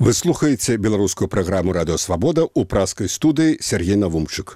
Вы слухаеце беларускую праграму «Радыё Свабода» ў праскай студыі Сергей Навумчык.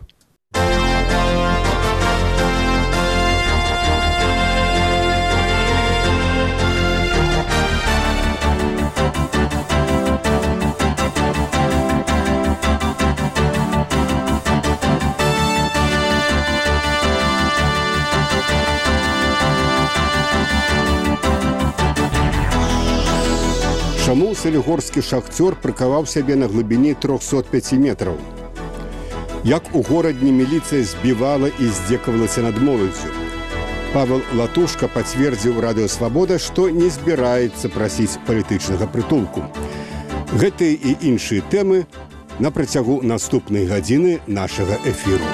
Чаму салігорскі шахцёр прыкаваў сябе на глыбіні 305 метраў? Як у горадні міліцыя збівала і здзекавалася над моладдзю? Павел Латушка пацвердзіў «Радыё Свабода», што не збіраецца прасіць палітычнага прытулку. Гэтыя і іншыя тэмы на працягу наступнай гадзіны нашага эфіру.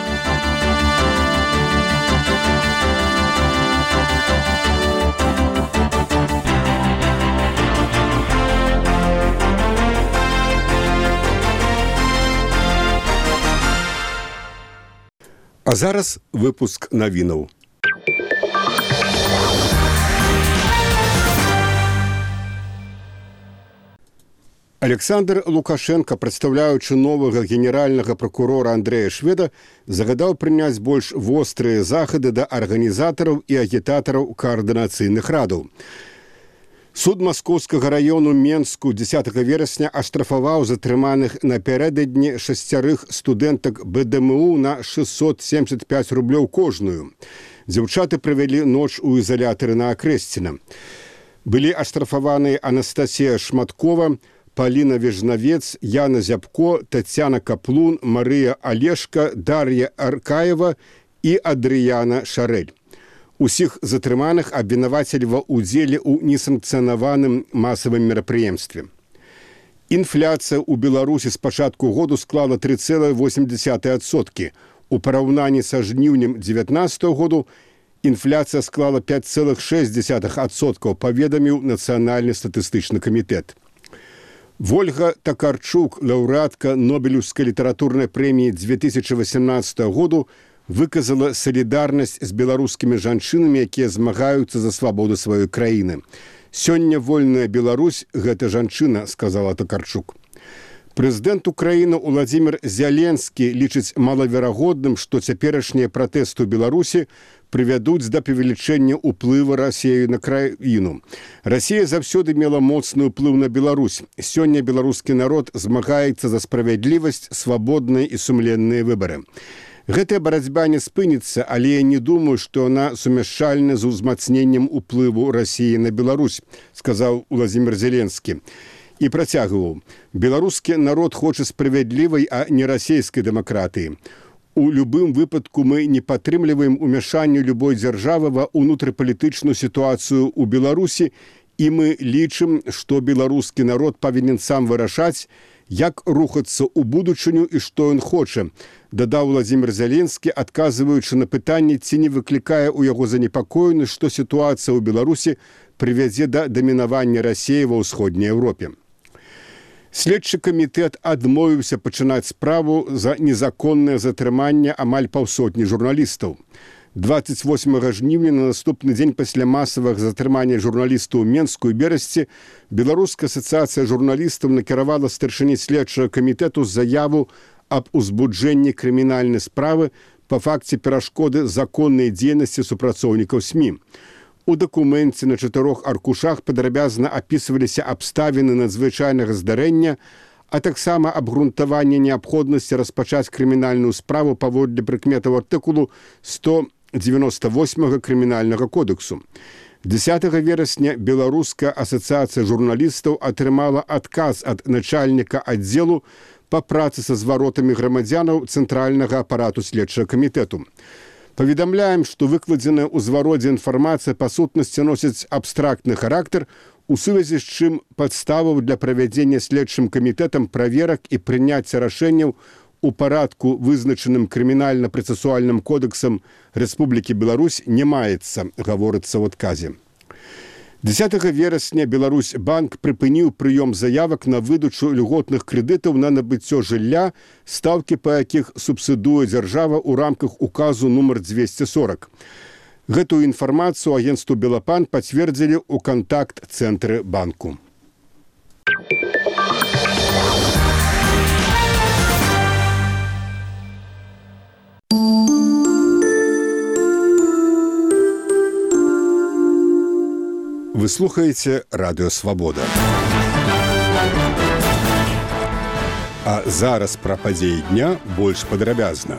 А зараз выпуск навінаў. Александр Лукашенко, прадстаўляючы новага генеральнага пракурора Андрэя Шведа, загадаў прыняць больш вострыя захады да арганізатараў і агітатараў каардынацыйных радаў. Суд Маскоўскага раёну Менску 10 верасня аштрафаваў затрыманых напярэдадні 6 студэнтак БДМУ на 675 рублёў кожную. Дзяўчаты правялі ноч у ізалятары на Акрэсціна. Былі аштрафаваныя Анастасія Шматкова, Паліна Вежнавец, Яна Зябко, Тацяна Каплун, Марыя Алешка, Дар'я Аркаева і Адрыяна Шарэль. Усіх затрыманых абвінавацілі ва ўдзеле ў несанкцыянаваным масавым мерапрыемстве. Інфляцыя ў Беларусі з пачатку году склала 3,8%. У параўнанні са жніўнем 2019 году інфляцыя склала 5,6%, паведаміў Нацыянальны статыстычны камітэт. Вольга Такарчук, лаўрэатка Нобелеўскай літаратурнай прэміі 2018 году, выказала салідарнасць з беларускімі жанчынамі, якія змагаюцца за свабоду сваёй краіны. «Сёння вольная Беларусь – гэта жанчына», – сказала Такарчук. Прэзідэнт Украіны Уладзімір Зяленскі лічыць малаверагодным, што цяперашнія пратэсты ў Беларусі прывядуць да павелічэння ўплыву Расіі на краіну. Расія заўсёды мела моцны ўплыў на Беларусь. Сёння беларускі народ змагаецца за справядлівасць, свабодныя і сумленныя выбары. Гэтая барацьба не спыніцца, але я не думаю, што яна сумяшчальна з узмацненнем уплыву Расіі на Беларусь, сказаў Уладзімір Зеленскі. І працягваў: «Беларускі народ хоча справядлівай, а не расійскай дэмакратыі. У любым выпадку мы не падтрымліваем умяшанню любой дзяржавы ва ўнутрыпалітычную сітуацыю ў Беларусі, і мы лічым, што беларускі народ павінен сам вырашаць, як рухацца ў будучыню і што ён хоча», дадаў Уладзімір Зеленскі, адказваючы на пытанне, ці не выклікае ў яго занепакоенасць, што сітуацыя ў Беларусі прывядзе да дамінавання Расіі ва ўсходняй Еўропе. Следчы камітэт адмовіўся пачынаць справу за незаконнае затрыманне амаль паўсотні журналістаў. 28 жніўня, на наступны дзень пасля масавага затрымання журналістаў у Менску і Берасці, Беларуская асацыяцыя журналістаў накіравала старшыні следчага камітэту заяву аб узбуджэнні крымінальнай справы па факце перашкоды законнай дзейнасці супрацоўнікаў СМІ. У дакуменце на 4 аркушах падрабязна апісваліся абставіны надзвычайнага здарэння, а таксама абгрунтаванне неабходнасці распачаць крымінальную справу паводле прыкметаў артыкулу 198 крымінальнага кодексу. 10 верасня Беларуская асацыяцыя журналістаў атрымала адказ ад начальніка аддзелу па працы са зваротамі грамадзянаў цэнтральнага апарату следчага камітэту. Паведамляем, што выкладзеная ў звародзе інфармацыя па сутнасці носіць абстрактны характар, у сувязі з чым падставаў для правядзення следчым камітэтам праверак і прыняцця рашэнняў у парадку, вызначаным крымінальна-працэсуальным кодэксам Рэспублікі Беларусь, не маецца, гаворыцца ў адказе. 10 верасня Беларусьбанк прыпыніў прыём заявак на выдачу льготных крэдытаў на набыццё жылля, стаўкі па якіх субсідуе дзяржава ў рамках указу нумар 240. Гэтую інфармацыю агенцтву «Белапан» пацвердзілі ў кантакт-цэнтры банку. Вы слухаеце радыё Свабода. А зараз пра падзеі дня больш падрабязна.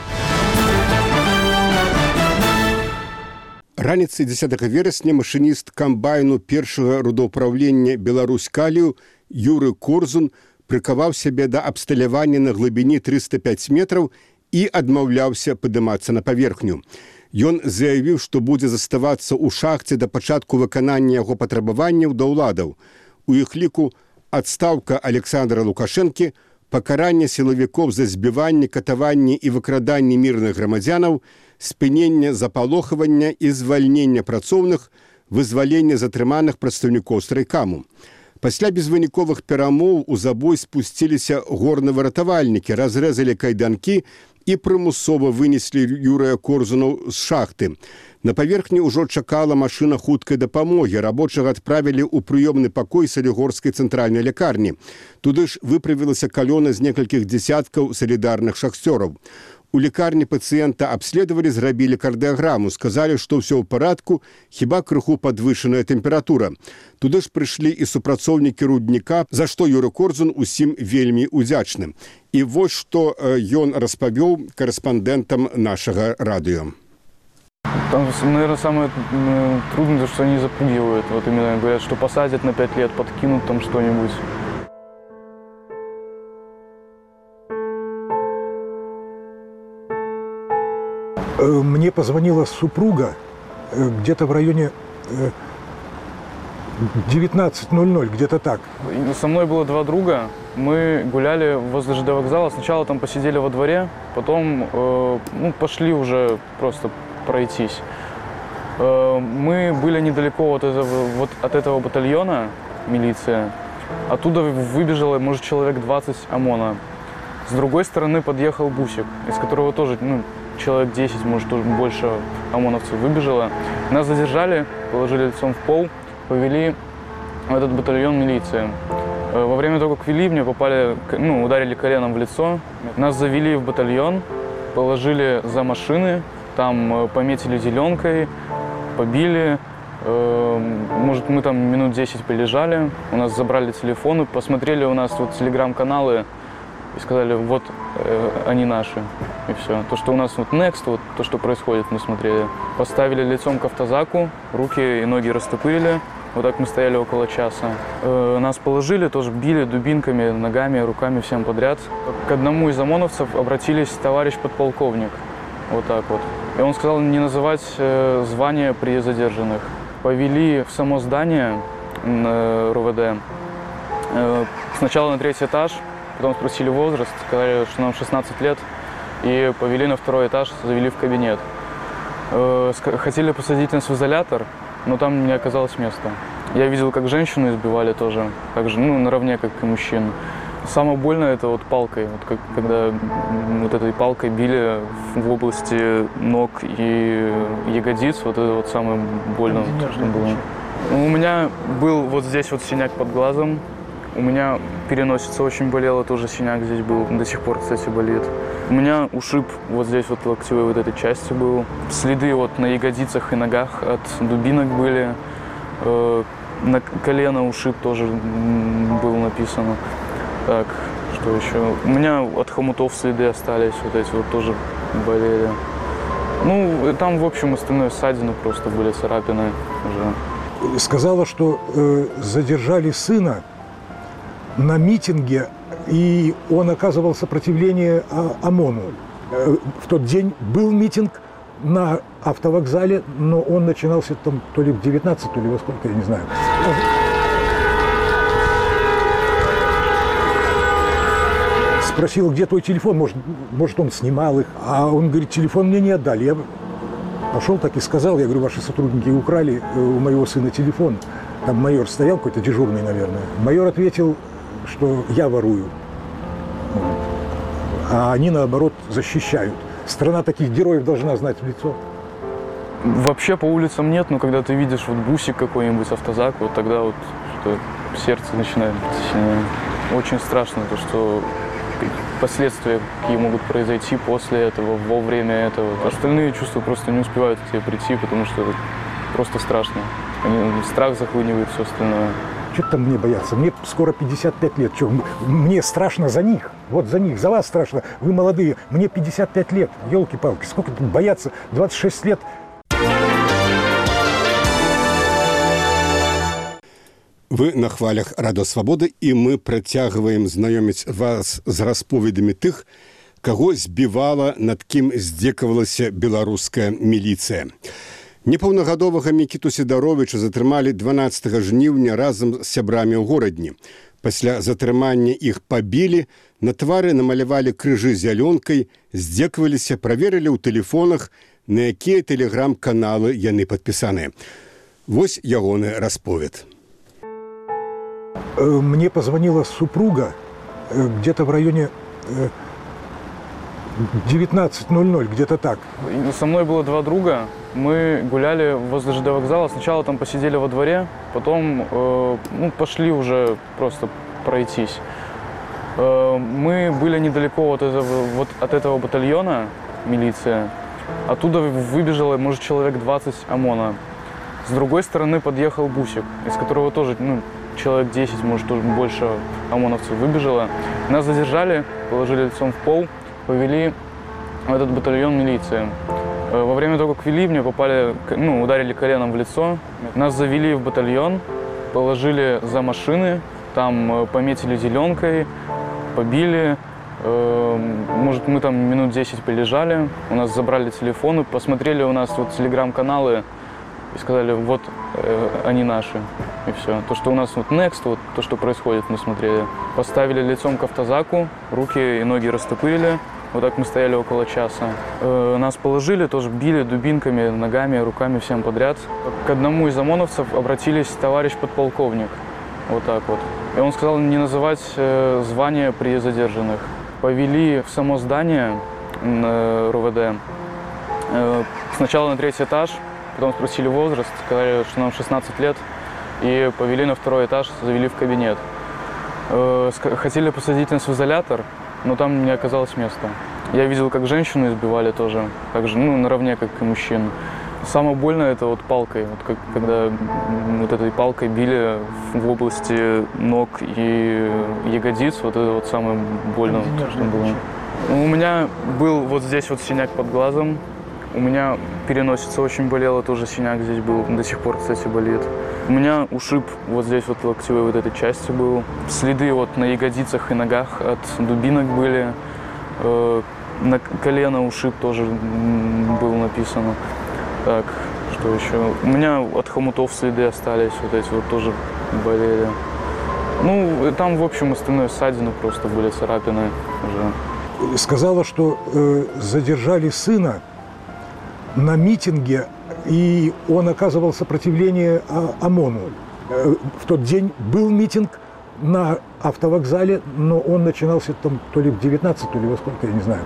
Раніцай 10 верасня машыніст камбайну першага рудаўпраўлення «Беларусь-Калію» Юры Корзун прыкаваў сябе да абсталявання на глыбіні 305 метраў і адмаўляўся падымацца на паверхню. Ён заявіў, што будзе заставацца ў шахце да пачатку выканання яго патрабаванняў да ўладаў. У іх ліку адстаўка Александра Лукашэнкі, пакаранне сілавікоў за збіванне, катаванне і выкраданне мірных грамадзянаў, спынення запалохавання і звальнення працоўных, вызваленне затрыманых прадстаўнікоў страйкаму. Пасля безвыніковых перамоў у забой спусціліся горна-выратавальнікі, разрэзалі кайданкі і прымусова вынеслі Юрыя Корзуна з шахты. На паверхні ўжо чакала машына хуткай дапамогі. Рабочага адправілі ў прыёмны пакой салігорскай цэнтральнай лякарні. Туды ж выправілася калёна з некалькіх дзесяткаў салідарных шахцёраў. У лекарні пацыента абследавалі, зрабілі кардыяграму, сказалі, што ўсё ў парадку, хіба крыху падвышаная тэмпература. Туды ж прыйшлі і супрацоўнікі рудніка, за што Юры Корзун усім вельмі удзячны. І вось што ён распавёў карэспандэнтам нашага радыё. Там, наверное, самое трудное, что они запугивают. Вот именно говорят, что посадят на 5 лет, подкинут там что-нибудь. Мне позвонила супруга где-то в районе 19:00, где-то так. Со мной было 2 друга. Мы гуляли возле ЖД вокзала. Сначала там посидели во дворе, потом пошли уже просто пройтись. Мы были недалеко от этого батальона милиции. Оттуда выбежало, может, человек 20 ОМОНа. С другой стороны подъехал бусик, из которого тоже человек 10, может, больше ОМОНовцев выбежало. Нас задержали, положили лицом в пол, повели в этот батальон милиции. Во время того, как вели, мне ударили коленом в лицо. Нас завели в батальон, положили за машины, там пометили зеленкой, побили. Может, мы там минут 10 полежали, у нас забрали телефоны, посмотрели у нас вот телеграм-каналы и сказали, вот они наши. И все. То, что у нас вот Next, вот то, что происходит, мы смотрели. Поставили лицом к автозаку, руки и ноги растопырили. Вот так мы стояли около часа. Нас положили, тоже били дубинками, ногами, руками, всем подряд. К одному из ОМОНовцев обратились товарищ подполковник. Вот так вот. И он сказал не называть звания при задержанных. Повели в само здание РУВД. Сначала на 3-й этаж, потом спросили возраст, сказали, что нам 16 лет. И повели на 2-й этаж, завели в кабинет. Хотели посадить нас в изолятор, но там не оказалось места. Я видел, как женщину избивали тоже, так же, наравне, как и мужчин. Самое больное это вот палкой, вот когда вот этой палкой били в области ног и ягодиц, вот это вот самое больное, что было. У меня был вот здесь вот синяк под глазом, у меня переносица очень болела, тоже синяк здесь был, до сих пор, кстати, болит. У меня ушиб вот здесь вот локтевой вот этой части был, следы вот на ягодицах и ногах от дубинок были, на колено ушиб тоже было написано. Так, что еще? У меня от хомутов следы остались, вот эти вот тоже болели. Там, в общем, остальное ссадины просто были, царапины уже. Сказала, что задержали сына на митинге, и он оказывал сопротивление ОМОНу. В тот день был митинг на автовокзале, но он начинался там то ли в 19, то ли во сколько, я не знаю. Спросил, где твой телефон, может он снимал их. А он говорит, телефон мне не отдали. Я пошел так и сказал, я говорю, ваши сотрудники украли у моего сына телефон. Там майор стоял, какой-то дежурный, наверное. Майор ответил, что я ворую. А они, наоборот, защищают. Страна таких героев должна знать в лицо. Вообще по улицам нет, но когда ты видишь вот бусик какой-нибудь, автозак, вот тогда вот что сердце начинает сильнее. Очень страшно то, что последствия, какие могут произойти после этого, во время этого. Остальные чувства просто не успевают к тебе прийти, потому что это просто страшно. Страх захлынивает все остальное. Что там мне бояться? Мне скоро 55 лет. Что, мне страшно за них. Вот за них, за вас страшно. Вы молодые. Мне 55 лет. Елки-палки. Сколько тут бояться? 26 лет. Вы на хвалях Радио Свабоды, і мы працягваем знаёміць вас з расповедамі тых, каго збівала, над кім здзекавалася беларуская міліцыя. Непаўнагадовага Мікіту Сідаровіча затрымалі 12 жніўня разам з сябрамі ў горадні. Пасля затрымання іх пабілі, на твары намалявалі крыжы зялёнкай, здзекаваліся, праверылі ў тэлефонах, на якія тэлеграм-каналы яны падпісаныя. Вось ягоны расповед. Мне позвонила супруга где-то в районе 19:00, где-то так. Со мной было два друга. Мы гуляли возле ЖД вокзала. Сначала там посидели во дворе, потом пошли уже просто пройтись. Мы были недалеко от этого батальона милиции. Оттуда выбежало, может, человек 20 ОМОНа. С другой стороны подъехал бусик, из которого тоже человек 10, может, тоже больше ОМОНовцев выбежало. Нас задержали, положили лицом в пол, повели в этот батальон милиции. Во время того, как вели, мне ударили коленом в лицо. Нас завели в батальон, положили за машины, там пометили зеленкой, побили. Может, мы там минут 10 полежали, у нас забрали телефоны, посмотрели у нас телеграм-каналы и сказали, вот они наши. И все. То, что у нас Next, то, что происходит, мы смотрели. Поставили лицом к автозаку, руки и ноги растопырили. Вот так мы стояли около часа. Нас положили, тоже били дубинками, ногами, руками, всем подряд. К одному из ОМОНовцев обратились товарищ подполковник. Вот так вот. И он сказал не называть звания при задержанных. Повели в само здание РУВД. Сначала на 3-й этаж, потом спросили возраст, сказали, что нам 16 лет. И повели на 2-й этаж, завели в кабинет. Хотели посадить нас в изолятор, но там не оказалось места. Я видел, как женщину избивали тоже, также, наравне, как и мужчин. Самое больное это палкой, когда этой палкой били в области ног и ягодиц, это самое больное, что было. У меня был вот здесь синяк под глазом, у меня переносица очень болела, тоже синяк здесь был, до сих пор, кстати, болит. У меня ушиб вот здесь локтевой этой части был. Следы на ягодицах и ногах от дубинок были. На колено ушиб тоже было написано. Так, что еще? У меня от хомутов следы остались, эти тоже болели. Там, в общем, остальное ссадины просто были, царапины уже. Сказала, что задержали сына на митинге, и он оказывал сопротивление ОМОНу. В тот день был митинг на автовокзале, но он начинался там то ли в 19, то ли во сколько, я не знаю.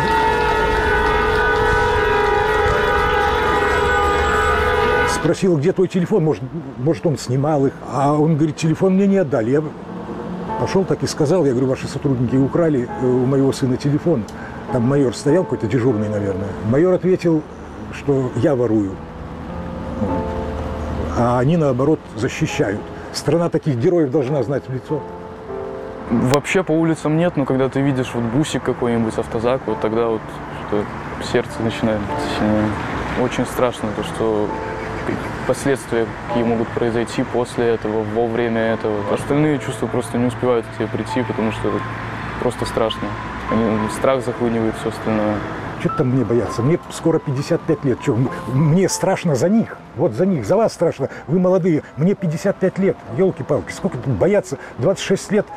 Спросил, где твой телефон, может он снимал их, а он говорит, телефон мне не отдали. Я пошел так и сказал, я говорю, ваши сотрудники украли у моего сына телефон. Там майор стоял, какой-то дежурный, наверное. Майор ответил, что я ворую, а они, наоборот, защищают. Страна таких героев должна знать в лицо. Вообще по улицам нет, но когда ты видишь бусик какой-нибудь, автозак, тогда что сердце начинает сильнее. Очень страшно то, что последствия, какие могут произойти после этого, во время этого. Остальные чувства просто не успевают к тебе прийти, потому что это просто страшно. Страх захлынивает все остальное. Что там мне бояться? Мне скоро 55 лет. Что, мне страшно за них. Вот за них, за вас страшно. Вы молодые. Мне 55 лет. Елки-палки. Сколько тут бояться? 26 лет.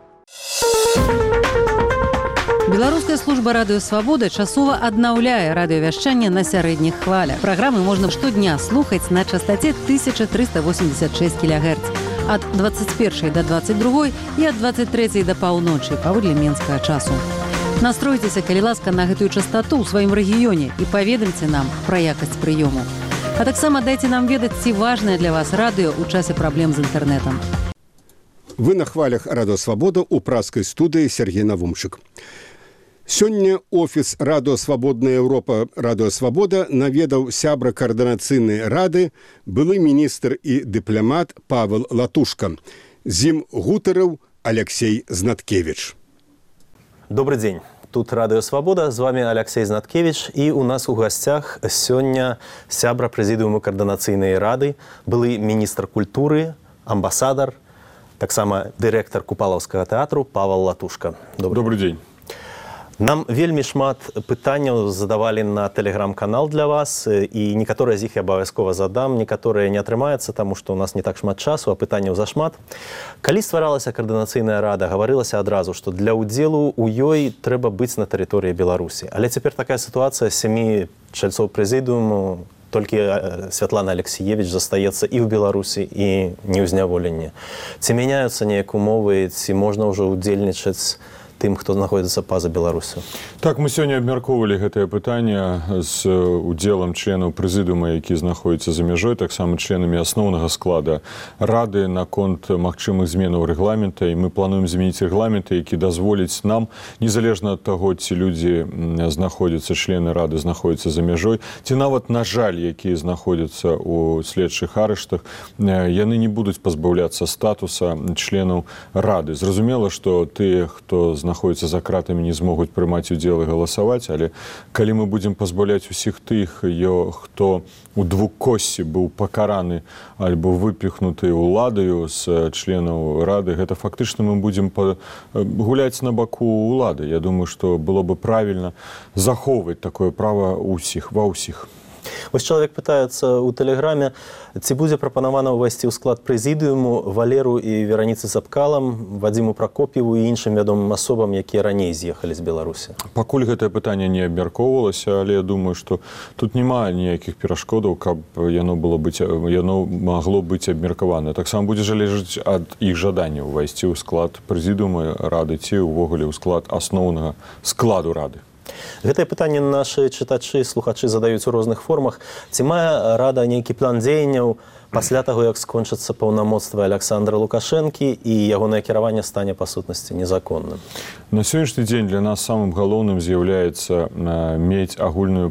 Беларуская служба радыё Свабода часова аднаўляе радыёвяшчанне на сярэдніх хвалях. Праграмы можна штодня слухаць на частоце 1386 кГц ад 21 до 22 і ад 23 до паўночы паводле менскага часу. Настройцеся, калі ласка, на гэтую частоту ў сваім рэгіёне і паведамце нам пра якасць прыёму. А таксама дайце нам ведаць, ці важнае для вас радыё ў часе праблем з інтэрнэтам. Вы на хвалях Радыё Свабода ў пражскай студыі Сергей Навумчык. Сёння офіс Радыёвабодная Еўропа Радыё Свабода наведаў сябра каардынацыйнай рады, былы міністр і дыпламат Павел Латушка. З ім гутарыў Алексей Знаткевич. Добрый день. Тут Радыё Свабода, з вами Алексей Знаткевич, і у нас у гасцях сёння сябра прэзідыуму каардынацыйнай рады, былы міністр культуры, амбасадар, таксама дырэктар Купалаўскага тэатру Павел Латушка. Добрый день. Нам вельмі шмат пытанняў задавалі на тэлеграм-канал для вас, і некаторыя з іх я абавязкова задам, некаторыя не атрымаецца, таму што у нас не так шмат часу, а пытанняў зашмат. Калі стваралася каардынацыйная рада, гаварылася адразу, што для ўдзелу ў ёй трэба быць на тэрыторыі Беларусі. Але цяпер такая сітуацыя, 7 чальцоў прэзідыуму, толькі Святлана Алексіевіч застаецца і ў Беларусі, і не ў зняволенні. Ці мяняюцца неяк умовы, ці можна ўжо ўдзельнічаць тым, хто знаходзіцца па-за Беларусю? Так, мы сёння абмяркоўвалі гэтае пытанне з удзелам членаў прэзідыума, які знаходзяцца за мяжой, таксама членамі асноўнага склада рады наконт магчымых зменаў рэгламента, і мы плануем змяніць рэгламенты, які дазволіць нам, незалежна ад таго, ці людзі знаходзяцца, члены рады знаходзяцца за мяжой, ці нават, на жаль, якія знаходзяцца ў следчых арыштах, яны не будуць пазбаўляцца статуса членаў рады. Зразумела, што тыя, хто знаходзяцца за кратамі, не змогуць прымаць удзел і галасаваць, але калі мы будзем пазбаўляць усіх тых, хто у двукоссі быў пакараны альбо выпіхнуты ўладаю з членаў рады, гэта фактычна мы будзем гуляць на баку ўлады. Я думаю, што было бы правільна захоўваць такое права ўсіх, ва ўсіх. Вось чалавек пытаецца ў тэлеграме, ці будзе прапанавана ўвайсці ў склад прэзідыуму Валеру і Вераніцы Цапкалам, Вадзіму Пракоп'еву і іншым вядомым асобам, якія раней з'ехалі з Беларусі? Пакуль гэтае пытанне не абмяркоўвалася, але я думаю, што тут няма ніякіх перашкодаў, каб яно магло быць абмеркавана. Таксама будзе залежаць ад іх жаданняў увайсці ў склад прэзідыума рады ці ўвогуле ў склад асноўнага складу рады. Гэтае пытанне нашы чытачы, слухачы задаюць у розных формах. Ці мае рада нейкі план дзеянняў пасля таго, як скончацца паўнамоцтвы Александра Лукашэнкі і ягонае кіраванне стане па сутнасці незаконным? На сённяшні дзень для нас самым галоўным з'яўляецца мець агульную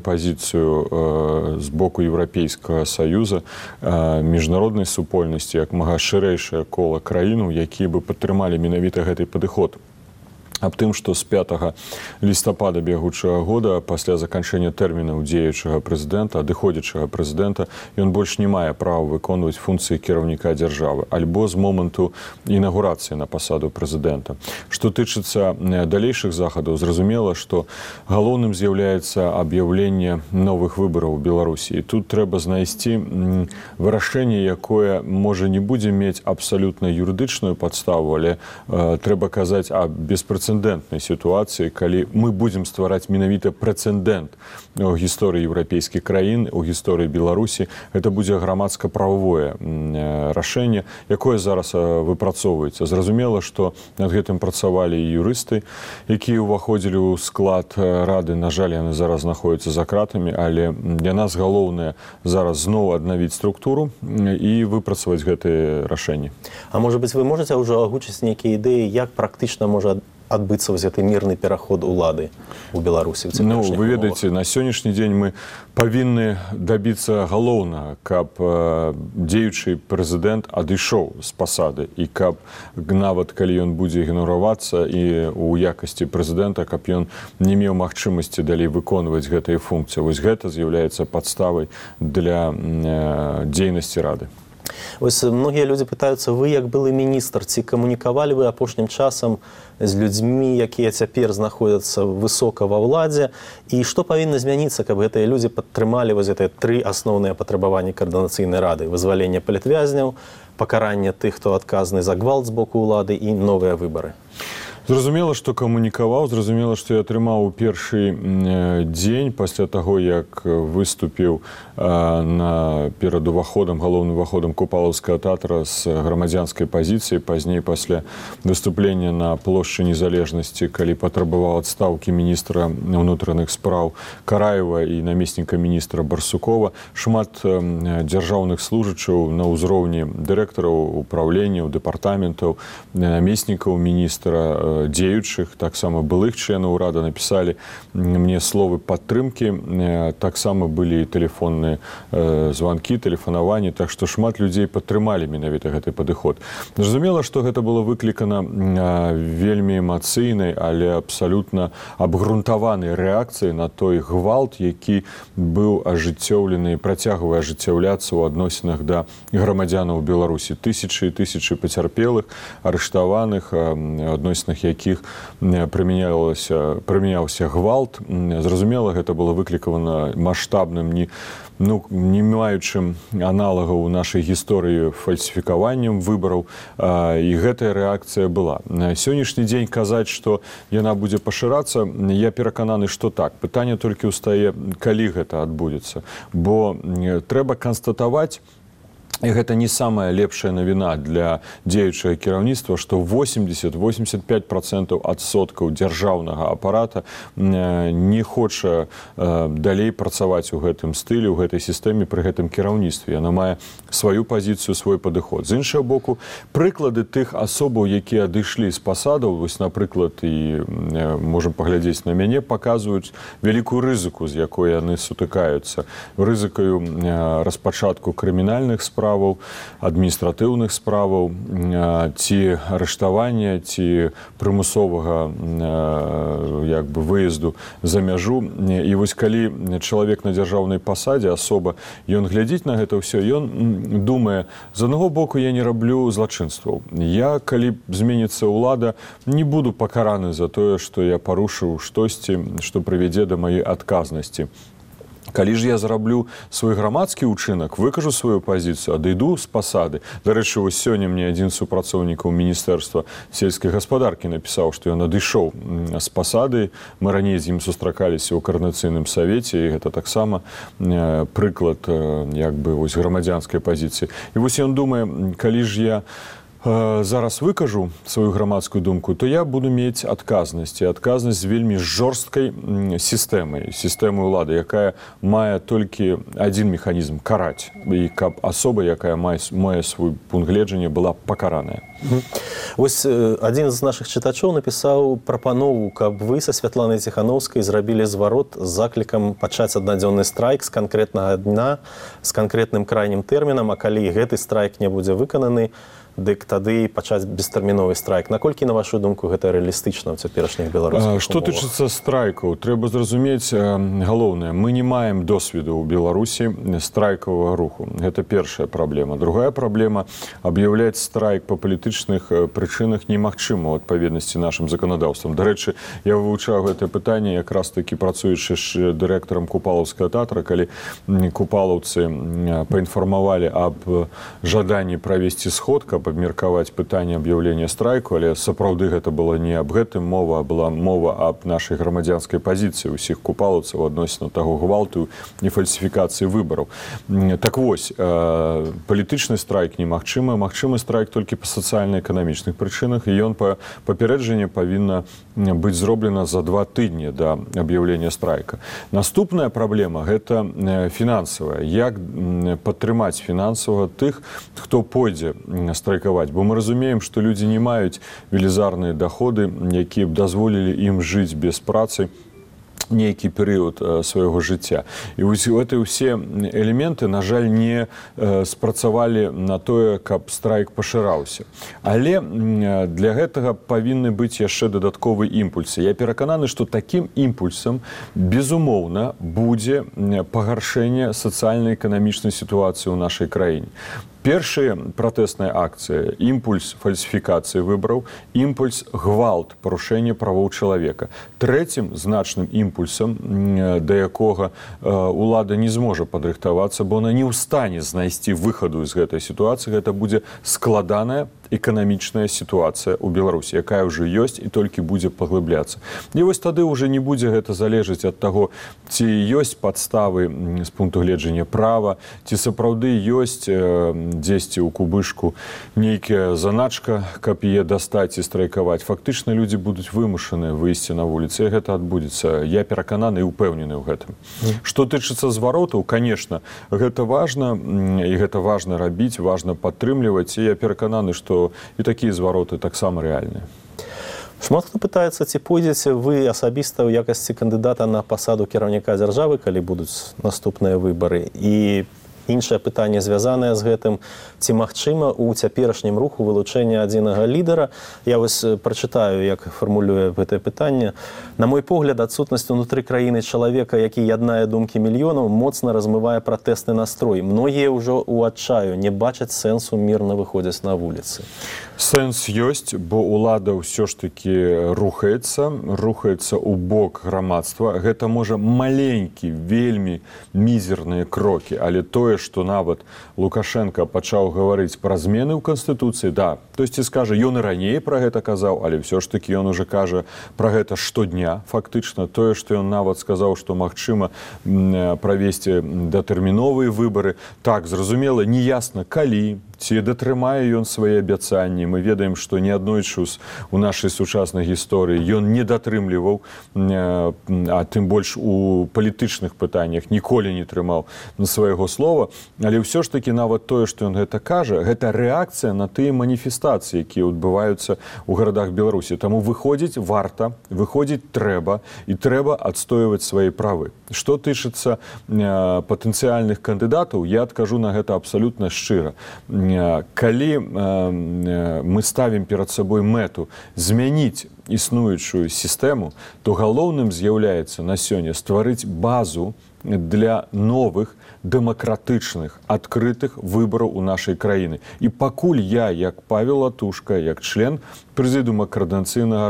пазіцыю з боку Еўрапейскага Саюза, міжнароднай супольнасці, як мага шырэйшае кола краінаў, якія бы падтрымалі менавіта гэты падыход. Аб тым, што з 5 лістапада бягучага года, пасля заканчэння тэрмінаў дзеючага прэзідэнта, адыходзячага прэзідэнта, ён больш не мае права выконваць функцыі кіраўніка дзяржавы, альбо з моманту інаўгурацыі на пасаду прэзідэнта. Што тычыцца далейшых захадаў, зразумела, што галоўным з'яўляецца аб'яўленне новых выбараў у Беларусі. І тут трэба знайсці вырашэнне, якое, можа, не будзе мець абсалютна юрыдычную падставу, але трэба казаць аб беспрэцэдэнтнай сітуацыі, калі мы будзем ствараць менавіта прэцэдэнт у гісторыі еўрапейскіх краін, у гісторыі Беларусі. Гэта будзе грамадска-прававое рашэнне, якое зараз выпрацоўваецца. Зразумела, што над гэтым працавалі і юрысты, якія ўваходзілі ў склад рады. На жаль, яны зараз знаходзяцца за кратамі, але для нас галоўнае зараз зноў аднавіць структуру і выпрацаваць гэтыя рашэнні. А можа быць, вы можаце ўжо агучыць нейкія ідэі, як практычна можа адбыцца вось гэты мірны пераход улады ў Беларусі? Вы ведаеце, на сённяшні дзень мы павінны дабіцца галоўнага, каб дзеючы прэзідэнт адышоў з пасады, і каб нават калі ён будзе ігнаравацца і ў якасці прэзідэнта, каб ён не меў магчымасці далей выконваць гэтыя функцыі. Вось гэта з'яўляецца падставай для дзейнасці рады. Вось многія людзі пытаюцца, вы як былы міністр, ці камунікавалі вы апошнім часам з людзьмі, якія цяпер знаходзяцца высока ва ўладзе, і што павінна змяніцца, каб гэтыя людзі падтрымалі вось гэтыя 3 асноўныя патрабаванні каардынацыйнай рады: вызваленне палітвязняў, пакаранне тых, хто адказны за гвалт з боку ўлады, і новыя выбары? Зразумела, што камунікаваў, зразумела, што я атрымаў у першы дзень пасля таго, як выступіў перад уваходам, галоўным уваходам Купалаўскага тэатра з грамадзянскай пазіцыі, пазней пасля выступлення на плошчы Незалежнасці, калі патрабаваў адстаўкі міністра ўнутраных спраў Караева і намесніка міністра Барсукова. Шмат дзяржаўных служачаў на ўзроўні дырэктараў, управленняў, дэпартаментаў, намеснікаў міністра, дзеючых, таксама былых членаў урада напісалі мне словы падтрымкі, таксама былі тэлефонныя званкі, тэлефанаванні, так што шмат людзей падтрымалі менавіта гэты падыход. Зразумела, што гэта было выклікана вельмі эмацыйнай, але абсалютна абгрунтаванай рэакцыяй на той гвалт, які быў ажыццёўлены і працягвае ажыццяўляцца ў адносінах да грамадзянаў Беларусі. Тысячы і тысячы пацярпелых, арыштаваных, адносінах якіх прымяняўся гвалт. Зразумела, гэта было выклікавана маштабным, не маючым аналагаў у нашай гісторыі фальсіфікаваннем выбараў, і гэтая рэакцыя была. На сённяшні дзень казаць, што яна будзе пашырацца, я перакананы, што так. Пытанне толькі ўстае, калі гэта адбудзецца. Бо трэба канстатаваць, і гэта не самая лепшая навіна для дзеючага кіраўніцтва, што 80-85% адсоткаў дзяржаўнага апарата не хоча далей працаваць у гэтым стылі, у гэтай сістэме пры гэтым кіраўніцтве. Яна мае сваю пазіцыю, свой падыход. З іншага боку, прыклады тых асобаў, якія адышлі з пасадаў, вось, напрыклад, і можам паглядзець на мяне, паказваюць вялікую рызыку, з якой яны сутыкаюцца. Рызыкаю распачатку крымінальных справаў, адміністратыўных справаў, ці арыштавання, ці прымусовага выезду за мяжу. І вось калі чалавек на дзяржаўнай пасадзе, асоба, ён глядзіць на гэта ўсё, ён думае, з аднаго боку, я не раблю злачынстваў. Я, калі зменіцца ўлада, не буду пакараны за тое, што я парушыў штосьці, што прывядзе да маёй адказнасці. Калі ж я зраблю свой грамадскі ўчынак, выкажу сваю пазіцыю, адыду з пасады. Дарэчы, вось сёння мне адзін з супрацоўнікаў Міністэрства сельскай гаспадаркі напісаў, што ён адышоў з пасады. Мы раней з ім сустракаліся ў каардынацыйным савеце, і гэта таксама прыклад вось грамадзянскай пазіцыі. І вось ён думае, калі ж я зараз выкажу сваю грамадскую думку, то я буду мець адказнасць. І адказнасць з вельмі жорсткай сістэмай улады, якая мае толькі адзін механізм – караць. І каб асоба, якая мае свой пункт гледжання, была пакараная. Вось адзін з нашых чытачоў напісаў прапанову, каб вы са Святланай Ціхановскай зрабілі зварот з заклікам пачаць аднадзённы страйк з канкрэтнага дня, з канкрэтным крайнім тэрмінам, а калі гэты страйк не будзе выкананы, дык тады пачаць бестэрміновы страйк. Наколькі, на вашу думку, гэта рэалістычна ў цяперашніх беларускіх умовах? Што тычыцца страйкаў, трэба зразумець галоўнае. Мы не маем досведу ў Беларусі страйкавага руху. Гэта першая праблема. Другая праблема – аб'яўляць страйк па палітычных прычынах немагчыма ў адпаведнасці нашым заканадаўствам. Дарэчы, я вывучаў гэтае пытанне якраз такі працуючы з дырэктарам Купалаўскага тэатра, калі купалаўцы паінфармавалі аб жаданні правесці сход, каб абмеркаваць пытанне аб'яўлення страйку, але сапраўды гэта было не аб гэтым мова, а была мова аб нашай грамадзянскай пазіцыі ўсіх купалаўцаў адносна таго гвалту і фальсіфікацыі выбараў. Так вось, палітычны страйк немагчымы, магчымы страйк толькі па сацыяльна-эканамічных прычынах, і ён па папярэджанні павінна быць зроблена за 2 тыдні да аб'яўлення страйка. Наступная праблема – гэта фінансавая. Як падтрымаць фінансава тых, хто пойдзе страйкаваць? Бо мы разумеем, што людзі не маюць велізарныя даходы, якія б дазволілі ім жыць без працы нейкі перыяд свайго жыцця. І вось гэтыя ўсе элементы, на жаль, не спрацавалі на тое, каб страйк пашыраўся. Але для гэтага павінны быць яшчэ дадатковы імпульсы. Я перакананы, што такім імпульсам, безумоўна, будзе пагаршэнне сацыяльна-эканамічнай сітуацыі ў нашай краіне. Першая пратэсная акцыя – імпульс фальсіфікацыі выбараў, імпульс гвалт, парушэнне правоў чалавека. Трэцім значным імпульсам, да якога ўлада не зможа падрыхтавацца, бо она не ў стане знайсці выхаду з гэтай сітуацыі, гэта будзе складаная эканамічная сітуацыя ў Беларусі, якая ўжо ёсць і толькі будзе паглыбляцца. І вось тады ўжо не будзе гэта залежыць ад таго, ці ёсць падставы з пункту гледжання права, ці сапраўды ёсць дзесьці ў кубышку нейкая заначка, каб яе дастаць і страйкаваць. Фактычна людзі будуць вымушаны выйсці на вуліцы, і гэта адбудзецца. Я перакананы і ўпэўнены ў гэтым. Што тычыцца зваротаў, конечно, гэта важна, і гэта важна рабіць, важна падтрымліваць, і я перакананы, што і такія звароты таксама рэальныя. Шмат хто пытаецца, ці пойдзеце вы асабіста ў якасці кандыдата на пасаду кіраўніка дзяржавы, калі будуць наступныя выбары. І іншае пытанне, звязанае з гэтым, ці магчыма ў цяперашнім руху вылучэння адзінага лідара. Я вось прачытаю, як фармулюе гэтае пытанне. На мой погляд, адсутнасць унутры краіны чалавека, які яднае думкі мільёнаў, моцна размывае пратэсны настрой. Многія ўжо ў адчаю не бачаць сэнсу мірна выходзіць на вуліцы. Сэнс ёсць, бо ўлада ўсё ж такі рухаецца ў бок грамадства. Гэта можа маленькі, вельмі мізерныя крокі, але тое, што нават Лукашенко пачаў гаварыць пра змены ў Канстытуцыі, да, хтосьці скажа, ён і раней пра гэта казаў, але ўсё ж такі ён уже кажа пра гэта штодня, фактычна. Тое, што ён нават сказаў, што магчыма правесці датэрміновыя выбары. Так, зразумела, неясна калі, ці датрымае ён свае абяцанні. Мы ведаем, што не аднойчы у нашай сучаснай гісторыі ён не датрымліваў, а тым больш у палітычных пытаннях ніколі не трымаў свайго слова. Але ўсё ж такі нават тое, што ён гэта кажа, гэта рэакцыя на тыя маніфестацыі, якія адбываюцца ў гарадах Беларусі. Таму выходзіць варта, выходзіць трэба, і трэба адстойваць свае правы. Што тычыцца патэнцыяльных кандыдатаў, я адкажу на гэта абсалютна шчыра. Калі мы ставім перад сабой мэту змяніць існуючую сістэму, то галоўным з'яўляецца на сёння стварыць базу для новых, дэмакратычных, адкрытых выбараў у нашай краіны. І пакуль я, як Павел Латушка, як член прэзідыума Коордынацыйнага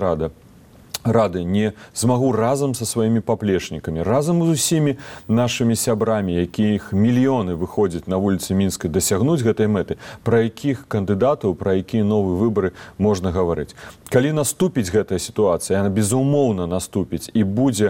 рады не змагу разам са сваімі паплечнікамі, разам з усімі нашымі сябрамі, якіх мільёны выходзяць на вуліцы Мінскай, дасягнуць гэтай мэты, пра якіх кандыдатаў, пра якія новыя выбары можна гаварыць. Калі наступіць гэтая сітуацыя, яна безумоўна наступіць, і будзе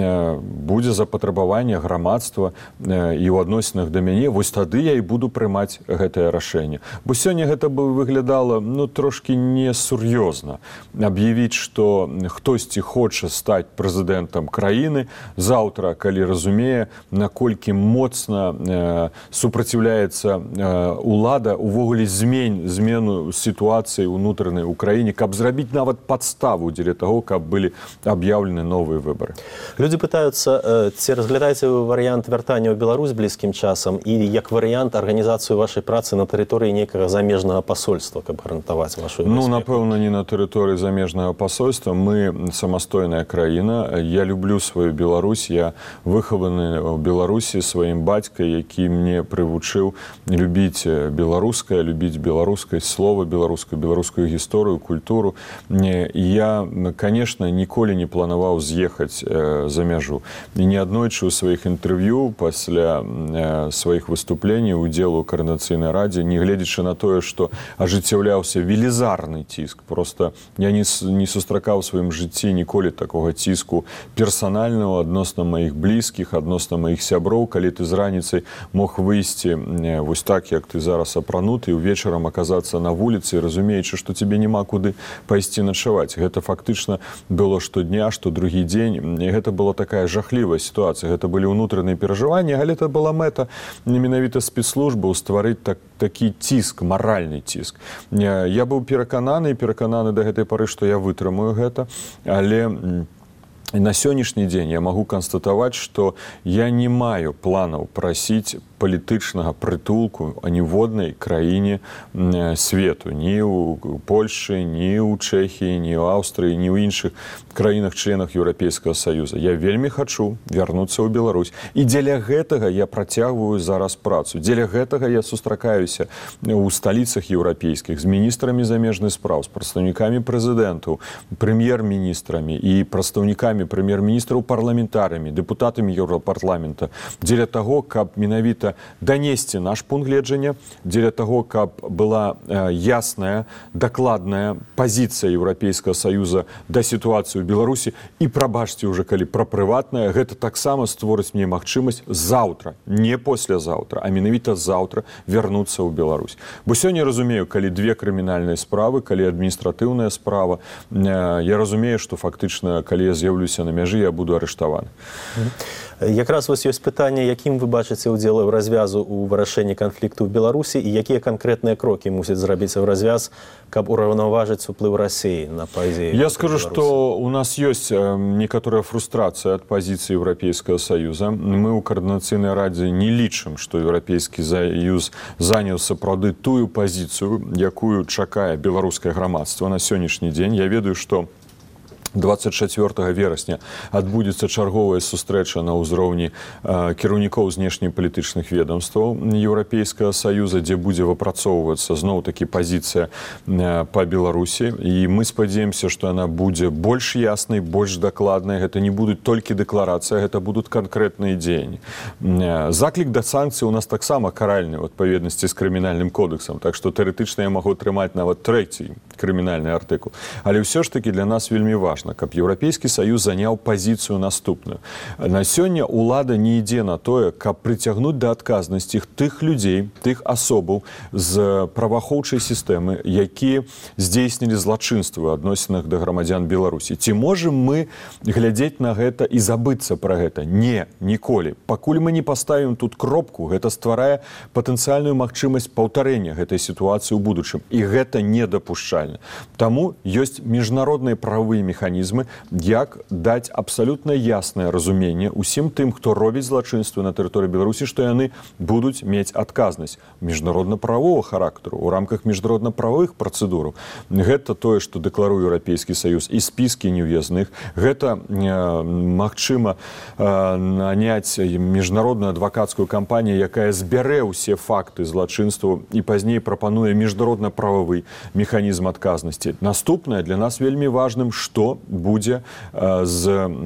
запатрабаванне грамадства і ў адносінах да мяне, вось тады я і буду прымаць гэтае рашэнне. Бо сёння гэта бы выглядала трошкі несур'ёзна. Аб'явіць, што хтосьці хоча стаць прэзідэнтам краіны, заўтра, калі разумее, наколькі моцна супраціўляецца ўлада, увогуле змену сітуацыі ўнутранай у краіне, каб зрабіць нават падставу дзеля таго, каб былі аб'яўлены новыя выбары. Людзі пытаюцца, ці разглядаеце вы варыянт вяртання ў Беларусь блізкім часам і як варыянт арганізацыю вашай працы на тэрыторыі нейкага замежнага пасольства, каб гарантаваць вашу бяспеку? Напэўна, не на тэрыторыі замежнага пасольства. Мы самастойная краіна. Я люблю сваю Беларусь. Я выхаваны ў Беларусі сваім бацькай, які мне прывучыў любіць беларускае, любіць беларускае слова, беларускую гісторыю, культуру. Я, конечно, ніколі не планаваў з'ехаць за мяжу. І неаднойчы ў сваіх інтэрв'ю пасля сваіх выступленняў удзелу ў Коордынацыйнай радзе, нягледзячы на тое, што ажыццяўляўся велізарны ціск. Просто я не сустракаў у сваім жыцці ніколі такога ціску персанальнага адносна маіх блізкіх, адносна маіх сяброў, калі ты з раніцай мог выйсці вось так, як ты зараз апрануты, і ўвечарам аказацца на вуліцы, разумеючы, што тебе няма куды пайсці начаваць. Гэта фактычна было штодня, што другі дзень. І гэта была такая жахлівая сітуацыя. Гэта былі ўнутраныя перажыванні, але гэта была мэта менавіта спецслужбаў стварыць такі ціск, маральны ціск. Я быў перакананы да гэтай пары, што я вытрымаю гэта, але на сённяшні дзень я магу канстатаваць, што я не маю планаў прасіць палітычнага прытулку аніводнай краіне свету. Ні ў Польшчы, ні ў Чэхіі, ні ў Аўстрыі, ні ў іншых краінах-членах Еўрапейскага Саюза. Я вельмі хачу вярнуцца ў Беларусь. І дзеля гэтага я працягваю зараз працу. Дзеля гэтага я сустракаюся ў сталіцах еўрапейскіх з міністрамі замежных спраў, з прадстаўнікамі прэзідэнтаў, прэм'ер-міністрамі і прадстаўнікамі прэм'ер-міністраў, парламентарамі, дэпутатамі Еўрапарламента. Дзеля таго, каб менавіта гэта данесці наш пункт гледжання, дзеля таго, каб была ясная, дакладная пазіцыя Еўрапейскага Саюза да сітуацыі ў Беларусі. І прабачце ўжо, калі пра прыватнае, гэта таксама створыць мне магчымасць заўтра, не паслязаўтра, а менавіта заўтра вярнуцца ў Беларусь. Бо сёння разумею, калі две крымінальныя справы, калі адміністратыўная справа, я разумею, што фактычна, калі я з'яўлюся на мяжы, я буду арыштаваны. Якраз вось ёсць пытанне, якім вы бачыце ўдзел развязу ў вырашэнні канфлікту ў Беларусі і якія канкрэтныя крокі мусяць зрабіць развяз, каб ураўнаважыць уплыў Расіі на пазіцыю. Я скажу, што у нас ёсць некаторая фрустрацыя ад пазіцыі Еўрапейскага Саюза. Мы ў Каардынацыйнай радзе не лічым, што Еўрапейскі Саюз заняў сапраўды тую пазіцыю, якую чакае беларускае грамадства на сённяшні дзень. Я ведаю, што 24 верасня адбудзецца чарговая сустрэча на ўзроўні кіраўнікоў знешнепалітычных ведомстваў Еўрапейскага Саюза, дзе будзе выпрацоўвацца зноў-такі пазіцыя па Беларусі. І мы спадзяемся, што яна будзе больш яснай, больш дакладнай. Гэта не будуць толькі дэкларацыі, гэта будуць канкрэтныя дзеянні. Заклік да санкцый у нас таксама каральны ў адпаведнасці з крымінальным кодексам, так што тэарэтычна я магу атрымаць нават трэці крымінальны артыкул. Але ўсё ж такі для нас вельмі важна, каб Еўрапейскі Саюз заняў пазіцыю наступную. На сёння ўлада не ідзе на тое, каб прыцягнуць да адказнасці тых людзей, тых асобаў з праваахоўчай сістэмы, якія здзейснілі злачынствы ў адносінах да грамадзян Беларусі. Ці можам мы глядзець на гэта і забыцца пра гэта? Не, ніколі. Пакуль мы не паставім тут кропку, гэта стварае патэнцыяльную магчымасць паўтарэння гэтай сітуацыі ў будучым. І гэта недапушчальна. Таму ёсць міжнародныя правовыя механізмы, як даць абсалютна яснае разуменне ўсім тым, хто робіць злачынствы на тэрыторыі Беларусі, што яны будуць мець адказнасць міжнародна-правовага характару ў рамках міжнародна-правовых працэдураў. Гэта тое, што дэкларуе Еўрапейскі Саюз, і спіскі неўязных. Гэта магчыма наняць міжнародную адвакацкую кампанію, якая збярэ ўсе факты злачынстваў і пазней прапануе міжнародна-правовы механізм адказнасці. Наступнае для нас вельмі важным, што будзе з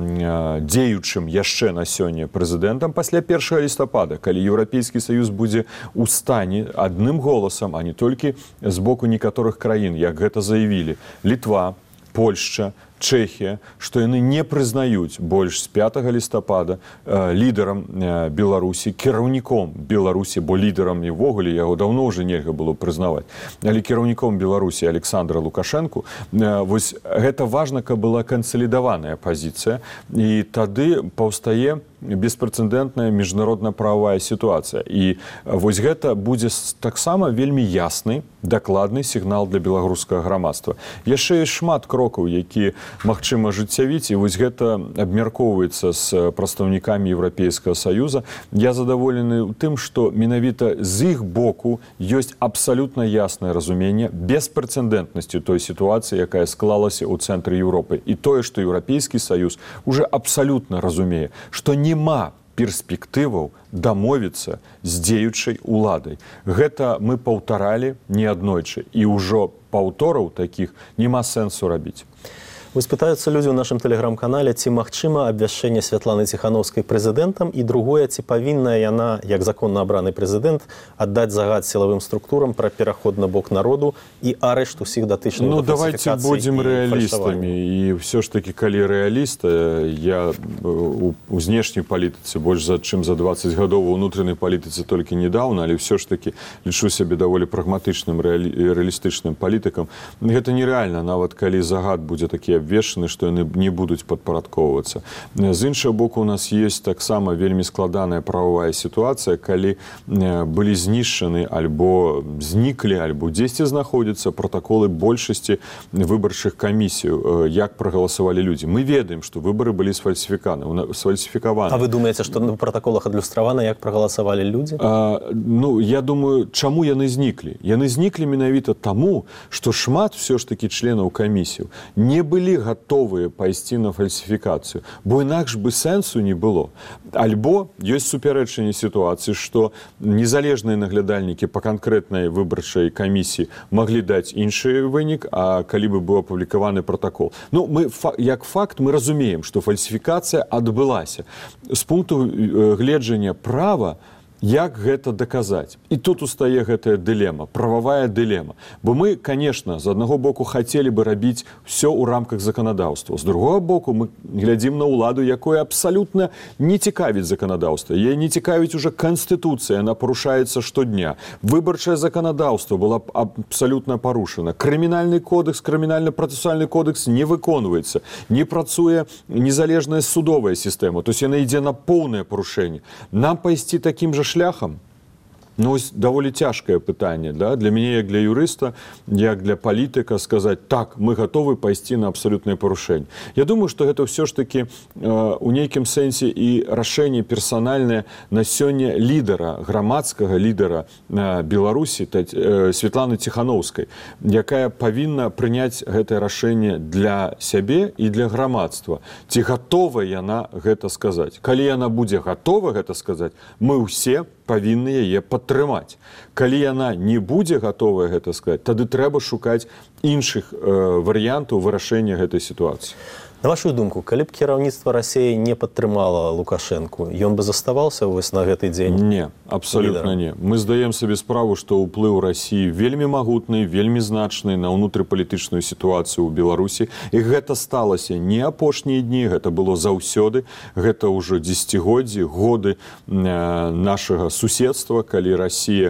дзеючым яшчэ на сёння прэзідэнтам пасля 1 лістапада, калі Еўрапейскі Саюз будзе ў стане адным голасам, а не толькі з боку некаторых краін, як гэта заявілі Літва, Польшча, Чэхія, што яны не прызнаюць больш з 5 лістапада лідарам Беларусі, кіраўніком Беларусі, бо лідарам і ввогуле яго даўно ўжо нельга было прызнаваць. Але кіраўніком Беларусі Александра Лукашэнку, вось гэта важна, каб была кансалідаваная пазіцыя, і тады паўстае беспрэцэдэнтная міжнародна-прававая сітуацыя. І вось гэта будзе таксама вельмі ясны, дакладны сігнал для беларускага грамадства. Яшчэ ёсць шмат крокаў, якія магчыма ажыццявіць, і вось гэта абмяркоўваецца з прадстаўнікамі Еўрапейскага Саюза. Я задаволены тым, што менавіта з іх боку ёсць абсалютна яснае разуменне беспрэцэдэнтнасці той сітуацыі, якая склалася ў цэнтры Еўропы. І тое, што Еўрапейскі Саюз уже абсалютна разумее, што няма перспектываў дамовіцца з дзеючай уладай. Гэта мы паўтаралі неаднойчы, і ўжо паўтораў такіх няма сэнсу рабіць. Вось пытаюцца людзі ў нашым тэлеграм-канале, ці магчыма абвяшчэнне Святланы Ціханаўскай прэзідэнтам, і другое, ці павінная яна, як законна абраны прэзідэнт, аддаць загад сілавым структурам пра пераход на бок народу і арышт усіх датычных да фальсіфікацый. Давайте будзем рэалістамі. І ўсё ж такі, калі рэаліст, я у знешняй палітыцы больш чым за 20 гадоў, у ўнутранай палітыцы толькі недаўна, але ўсё ж такі лічу сябе даволі прагматычным, рэалістычным палітыкам. Гэта нерэальна, нават калі загад будзе такі абвешчаны, што яны не будуць падпарадкоўвацца. З іншага боку, у нас ёсць таксама вельмі складаная прававая сітуацыя, калі былі знішчаны альбо зніклі, альбо дзесьці знаходзяцца пратаколы большасці выбарчых камісій, як прагаласавалі людзі. Мы ведаем, што выбары былі сфальсіфікаваны. А вы думаеце, што на пратаколах адлюстравана, як прагаласавалі людзі? Я думаю, чаму яны зніклі? Яны зніклі менавіта таму, што шмат все ж такі членаў камісіяў не былі гатовыя пайсці на фальсіфікацыю, бо інакш бы сэнсу не было. Альбо ёсць супярэчанне сітуацыі, што незалежныя наглядальнікі па канкрэтнай выбарчай камісіі маглі даць іншы вынік, а калі бы быў апублікаваны пратакол. Мы, як факт, мы разумеем, што фальсіфікацыя адбылася. З пункту гледжання права Як гэта даказаць? І тут устае гэтая дылема, прававая дылема. Бо мы, конечно, з аднаго боку хацелі бы рабіць все ў рамках заканадаўства. З другого боку мы глядзім на ўладу, якое абсалютна не цікавіць заканадаўства. Яе не цікавіць уже Канстытуцыя, яна парушаецца штодня. Выбарчае заканадаўства было абсалютна парушана. Крымінальны кодекс, крымінальна-працэсуальны кодекс не выконваецца. Не працуе незалежная судовая сістэма. То есть яна ідзе на поўнае парушэнне. Нам пайсці такім жа шляхам? Ну, даволі цяжкае пытанне, да? Для мяне, як для юрыста, як для палітыка, сказаць, так, мы гатовы пайсці на абсалютнае парушэнне. Я думаю, што гэта ўсё ж такі у нейкім сэнсе і рашэнне персанальнае на сёння лідара, грамадскага лідара Беларусі, Святланы Ціханаўскай, якая павінна прыняць гэтае рашэнне для сябе і для грамадства. Ці гатова яна гэта сказаць? Калі яна будзе гатова гэта сказаць, мы ўсе павінны яе падтрымаць. Калі яна не будзе гатовая гэта сказаць, тады трэба шукаць іншых варыянтаў вырашэння гэтай сітуацыі. На вашу думку, калі б кіраўніцтва Расіі не падтрымала Лукашэнку, ён бы заставаўся вось на гэты дзень? Не, абсалютна не. Мы здаем сабе справу, што ўплыў Расіі вельмі магутны, вельмі значны на ўнутрыпалітычную сітуацыю ў Беларусі. І гэта сталася не апошнія дні, гэта было заўсёды. Гэта ўжо дзесяцігоддзі, годы нашага суседства, калі Расія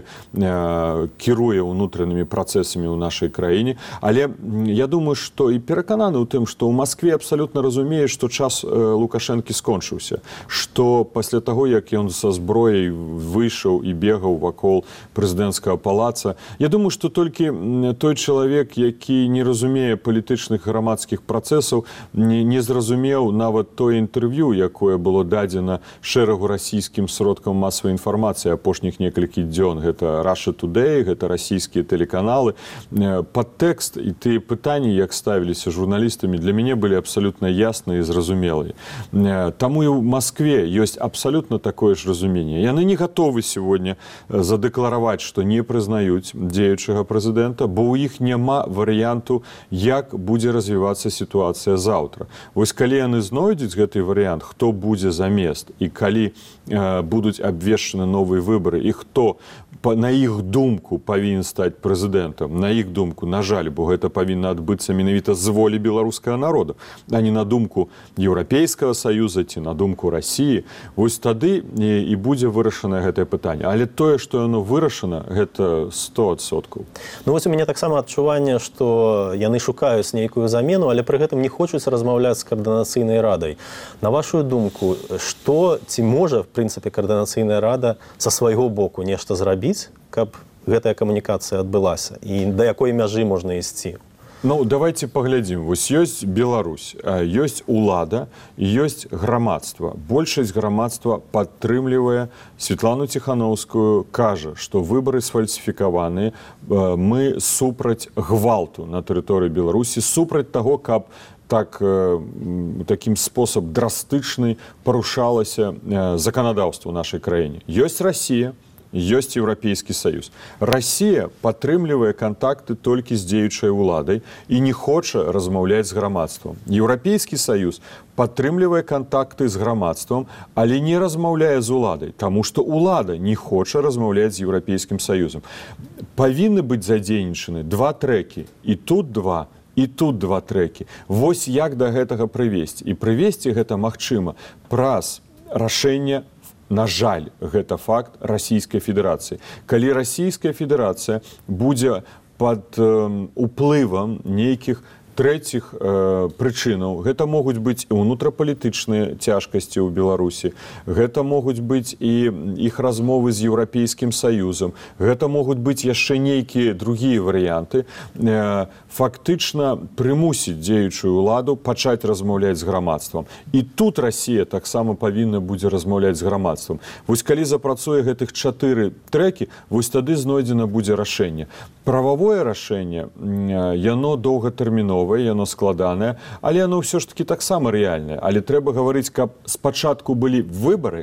кіруе ўнутранымі працэсамі ў нашай краіне. Але я думаю, што і перакананы ў тым, што ў Маскве абсалютна разумее, што час Лукашэнкі скончыўся, што пасля таго, як ён са зброяй выйшаў і бегаў вакол прэзідэнцкага палаца, я думаю, што толькі той чалавек, які не разумее палітычных грамадскіх працэсаў, не зразумеў нават тое інтэрв'ю, якое было дадзена шэрагу расійскім сродкам масавай інфармацыі апошніх некалькі дзён. Гэта Russia Today, гэта расійскія тэлеканалы. Падтэкст і тыя пытанні, як ставіліся журналістамі, для мяне былі абсалютна ясныя і зразумелыя. Таму і ў Маскве ёсць абсалютна такое ж разуменне. Яны не гатовы сегодня задэклараваць, што не прызнаюць дзеючага прэзідэнта, бо ў іх няма варыянту, як будзе развівацца сітуацыя заўтра. Вось калі яны знойдуць гэты варыянт, хто будзе замест, і калі будуць абвешчаны новыя выбары, і хто, на іх думку, павінен стаць прэзідэнтам, на іх думку, на жаль, бо гэта павінна адбыцца менавіта з волі беларускага народа, а не на думку Еўрапейскага саюза ці на думку Расіі, вось тады і будзе вырашанае гэтае пытанне. Але тое, што яно вырашана, гэта 100%. Ну вось у мяне таксама адчуванне, што яны шукаюць нейкую замену, але пры гэтым не хочуць размаўляць з каардынацыйнай радай. На вашу думку, што ці можа, в прынцыпе, каардынацыйная рада са свайго боку нешта зрабіць, каб гэтая камунікацыя адбылася? І да якой мяжы можна ісці? Ну, давайте паглядзім. Вось ёсць Беларусь, ёсць улада, ёсць грамадства. Большасць грамадства падтрымлівае Святлану Ціханаўскую, кажа, што выбары сфальсіфікаваныя, мы супраць гвалту на тэрыторыі Беларусі, супраць таго, каб такім спосаб драстычны парушалася заканадаўства ў нашай краіне. Ёсць Расія, ёсць Еўрапейскі саюз. Расія падтрымлівае кантакты толькі з дзеючай уладай і не хоча размаўляць з грамадствам. Еўрапейскі саюз падтрымлівае кантакты з грамадствам, але не размаўляе з уладай, таму што улада не хоча размаўляць з Еўрапейскім саюзам. Павінны быць задзейнічаны два трэкі, і тут два, і тут два трэкі. Вось як да гэтага прывесці. І прывесці гэта магчыма праз рашэнне, на жаль, гэта факт Расійскай Федэрацыі. Калі Расійская Федэрацыя будзе пад уплывам нейкіх трэціх прычынаў, гэта могуць быць і ўнутрапалітычныя цяжкасці ў Беларусі, гэта могуць быць і іх размовы з Еўрапейскім саюзам, гэта могуць быць яшчэ нейкія другія варыянты, фактычна прымусіць дзеючую ўладу пачаць размаўляць з грамадствам. І тут Расія таксама павінна будзе размаўляць з грамадствам. Вось калі запрацуе гэтых 4 трэкі, вось тады знойдзена будзе рашэнне. Прававое рашэнне, яно доўгатэрміновае, яно складанае, але яно ўсё ж таки таксама рэальнае. Але трэба гаварыць, каб спачатку былі выбары,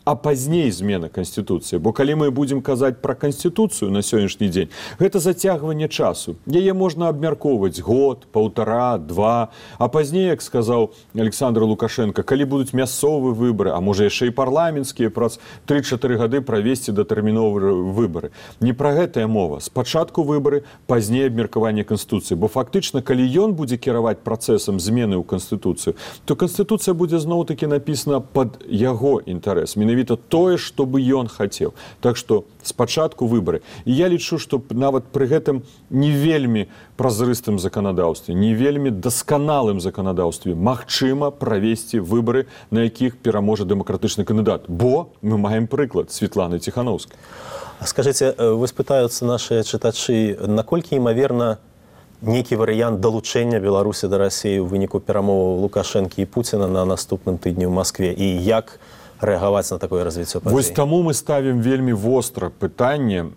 а пазней змена Конституцыі. Бо калі мы будзем казаць пра Конституцыю на сённяшні дзень, гэта зацягванне часу. Яе можна абмяркоўваць год, паўтара, два, а пазней, як сказаў Александр Лукашенко, калі будуць мясцовыя выбары, а можа яшчэ і парламенцкія, праз 3-4 гады правесці датэрміновыя выбары. Не пра гэтая мова. Спачатку выбары, пазней абмеркаванне Конституцыі. Бо фактычна, калі ён будзе кіраваць працэсам змены ў Конституцыю, то Конституцыя будзе зноў-такі напісана пад яго інтарэс. Менавіта тое, што бы ён хацеў. Так што спачатку выбары. І я лічу, што нават пры гэтым не вельмі празрыстым заканадаўстве, не вельмі дасканалым заканадаўстве магчыма правесці выбары, на якіх пераможа дэмакратычны кандыдат. Бо мы маем прыклад Светланы Ціханаўскай. Скажыце, вось пытаюцца нашыя чытачы, наколькі імаверна нейкі варыянт далучэння Беларусі да Расіі ў выніку перамоваў Лукашэнкі і Пуціна на наступным тыдні ў Маскве, і як рэагаваць на такое развіццё падзей? Вось таму мы ставім вельмі востра пытанне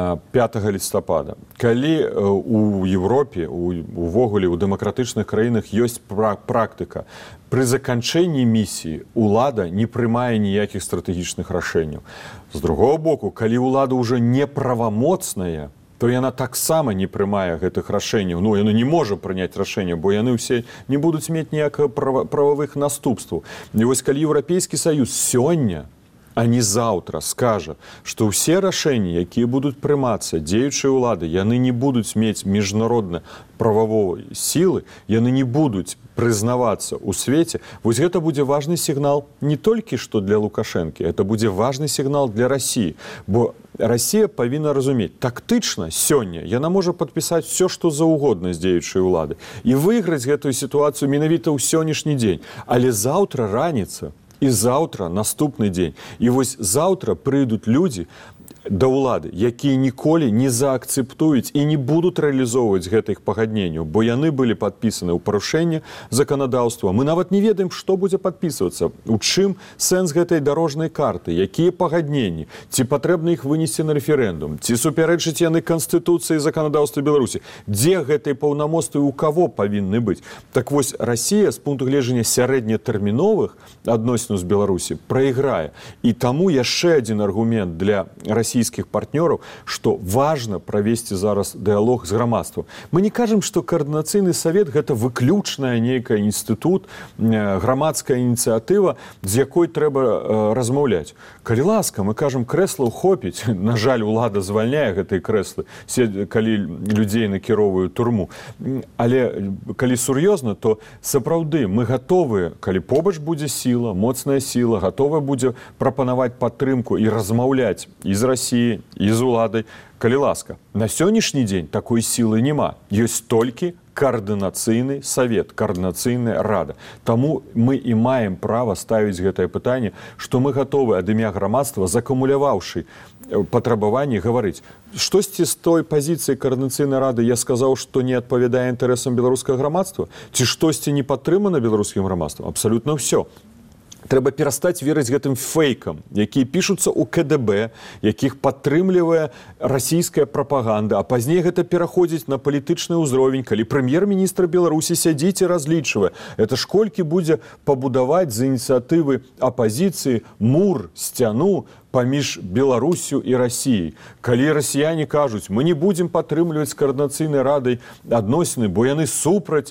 5 лістапада. Калі у Европе, увогуле, у дэмакратычных краінах ёсць практыка, пры заканчэнні місіі ўлада не прымае ніякіх стратэгічных рашэнняў. З другого боку, калі ўлада ўжо неправамоцная, то яна таксама не прымае гэтых рашэнняў. Ну, яна не можа прыняць рашэнне, бо яны ўсе не будуць мець ніякага прававых наступстваў. І вось калі Еўрапейскі Саюз сёння, а не заўтра скажа, што ўсе рашэнні, якія будуць прымацца дзеючай улады, яны не будуць мець міжнародна прававой сілы, яны не будуць прызнавацца ў свеце, вось гэта будзе важны сігнал не толькі што для Лукашэнкі, это будзе важны сігнал для Расіі, бо Расія павінна разумець, тактычна сёння яна можа падпісаць все, што заўгодна з дзеючай улады і выйграць гэтую сітуацыю менавіта ў сённяшні дзень, але заўтра раніца і заўтра наступны дзень. І вось заўтра прыйдуць людзі да ўлады, якія ніколі не заакцэптуюць і не будуць рэалізоўваць гэтых пагадненняў, бо яны былі падпісаны ў парушэнне заканадаўства. Мы нават не ведаем, што будзе падпісвацца, у чым сэнс гэтай дарожнай карты, якія пагадненні, ці патрэбна іх вынесці на рэферэндум, ці супярэчаць яны Канстытуцыі і заканадаўства Беларусі, дзе гэтай паўнамоцтвы ў каго павінны быць. Так вось, Расія з пункту гледжання сярэднятэрміновых адносінаў з Беларусі прайграе. І таму яшчэ адзін аргумент для расійскіх партнёраў, што важна правесці зараз дыялог з грамадствам. Мы не кажам, што каардынацыйны савет гэта выключная нейкая інстытут, грамадская ініцыятыва, з якой трэба размаўляць. Калі ласка, мы кажам, крэслаў хопіць. На жаль, улада звальняе гэтыя крэслы, калі людзей накіроўваюць турму. Але калі сур'ёзна, то сапраўды мы гатовыя, калі побач будзе сіла, моцная сіла, гатовая будзе прапанаваць падтрымку і размаўляць і з Расіі, і з уладай. Калі ласка, на сённяшні дзень такой сілы няма. Ёсць толькі каардынацыйны савет, каардынацыйная рада. Таму мы і маем права ставіць гэтае пытанне, што мы гатовы ад імя грамадства, закумуляваўшы патрабаванні, гаварыць. Штосьці з той пазіцыі каардынацыйнай рады я сказаў, што не адпавядае інтарэсам беларускага грамадства? Ці штосьці не падтрымана беларускім грамадствам? Абсалютна ўсё. Трэба перастаць верыць гэтым фейкам, якія пішуцца ў КДБ, якіх падтрымлівае расійская прапаганда, а пазней гэта пераходзіць на палітычны ўзровень, калі прэм'ер-міністр Беларусі сядзіць і разлічвае. Это ж колькі будзе пабудаваць з ініцыятывы апазіцыі мур, сцяну паміж Беларусю і Расіяй. Калі расіяне кажуць, мы не будзем падтрымліваць з каардынацыйнай радай адносіны, бо яны супраць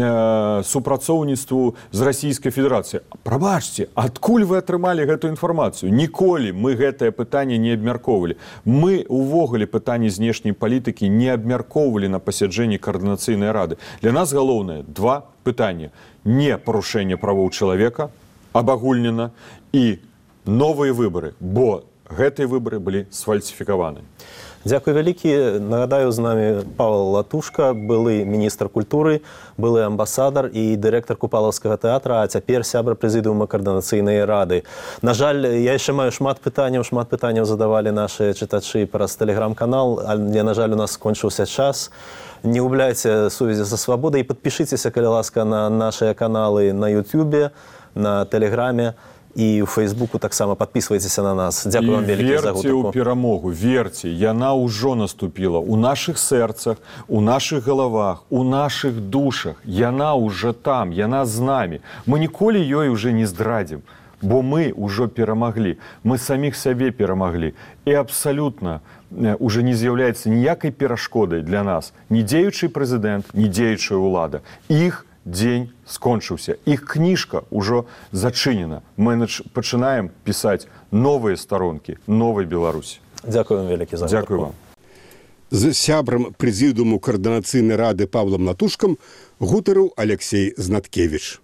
супрацоўніцтву з Расійскай Федэрацыяй. Прабачце, адкуль вы атрымалі гэтую інфармацыю? Ніколі мы гэтае пытанне не абмяркоўвалі. Мы увогуле пытанні знешняй палітыкі не абмяркоўвалі на пасяджэнні каардынацыйнай рады. Для нас галоўнае два пытанні. Не парушэнне правоў чалавека, абагульнена, і новыя выбары, бо гэтыя выбары былі сфальсіфікаваны. Дзякуй вялікі. Нагадаю, з намі Павел Латушка, былы міністр культуры, былы амбасадар і дырэктар Купалаўскага тэатра, а цяпер сябра прэзідыума каардынацыйнай рады. На жаль, я яшчэ маю шмат пытанняў задавалі нашы чытачы праз тэлеграм-канал, але, на жаль, у нас скончыўся час. Не губляйце сувязі са свабодай і падпішыцеся, калі ласка, на нашыя каналы на Ютубе, на Тэлеграме, і ў Фейсбуку таксама падпісвайцеся на нас. Дзякую вам вялікі за гутарку. Верце ў перамогу, верце, яна ўжо наступіла ў нашых сэрцах, у нашых галавах, у нашых душах. Яна ўжо там, яна з намі. Мы ніколі ёй уже не здрадзім. бо мы ўжо перамаглі, мы саміх сябе перамаглі. І абсалютна уже не з'яўляецца ніякай перашкодай для нас ні дзеючы прэзідэнт, ні дзеючая ўлада. Іх дзень скончыўся, іх кніжка ўжо зачынена. Мы пачынаем пісаць новыя старонкі новай Беларусі. Дзякуем вялікі за Дзякую вам. З сябрам прэзідыуму каардынацыйнай рады Павлам Натушкам гутарыў Алексей Знаткевіч.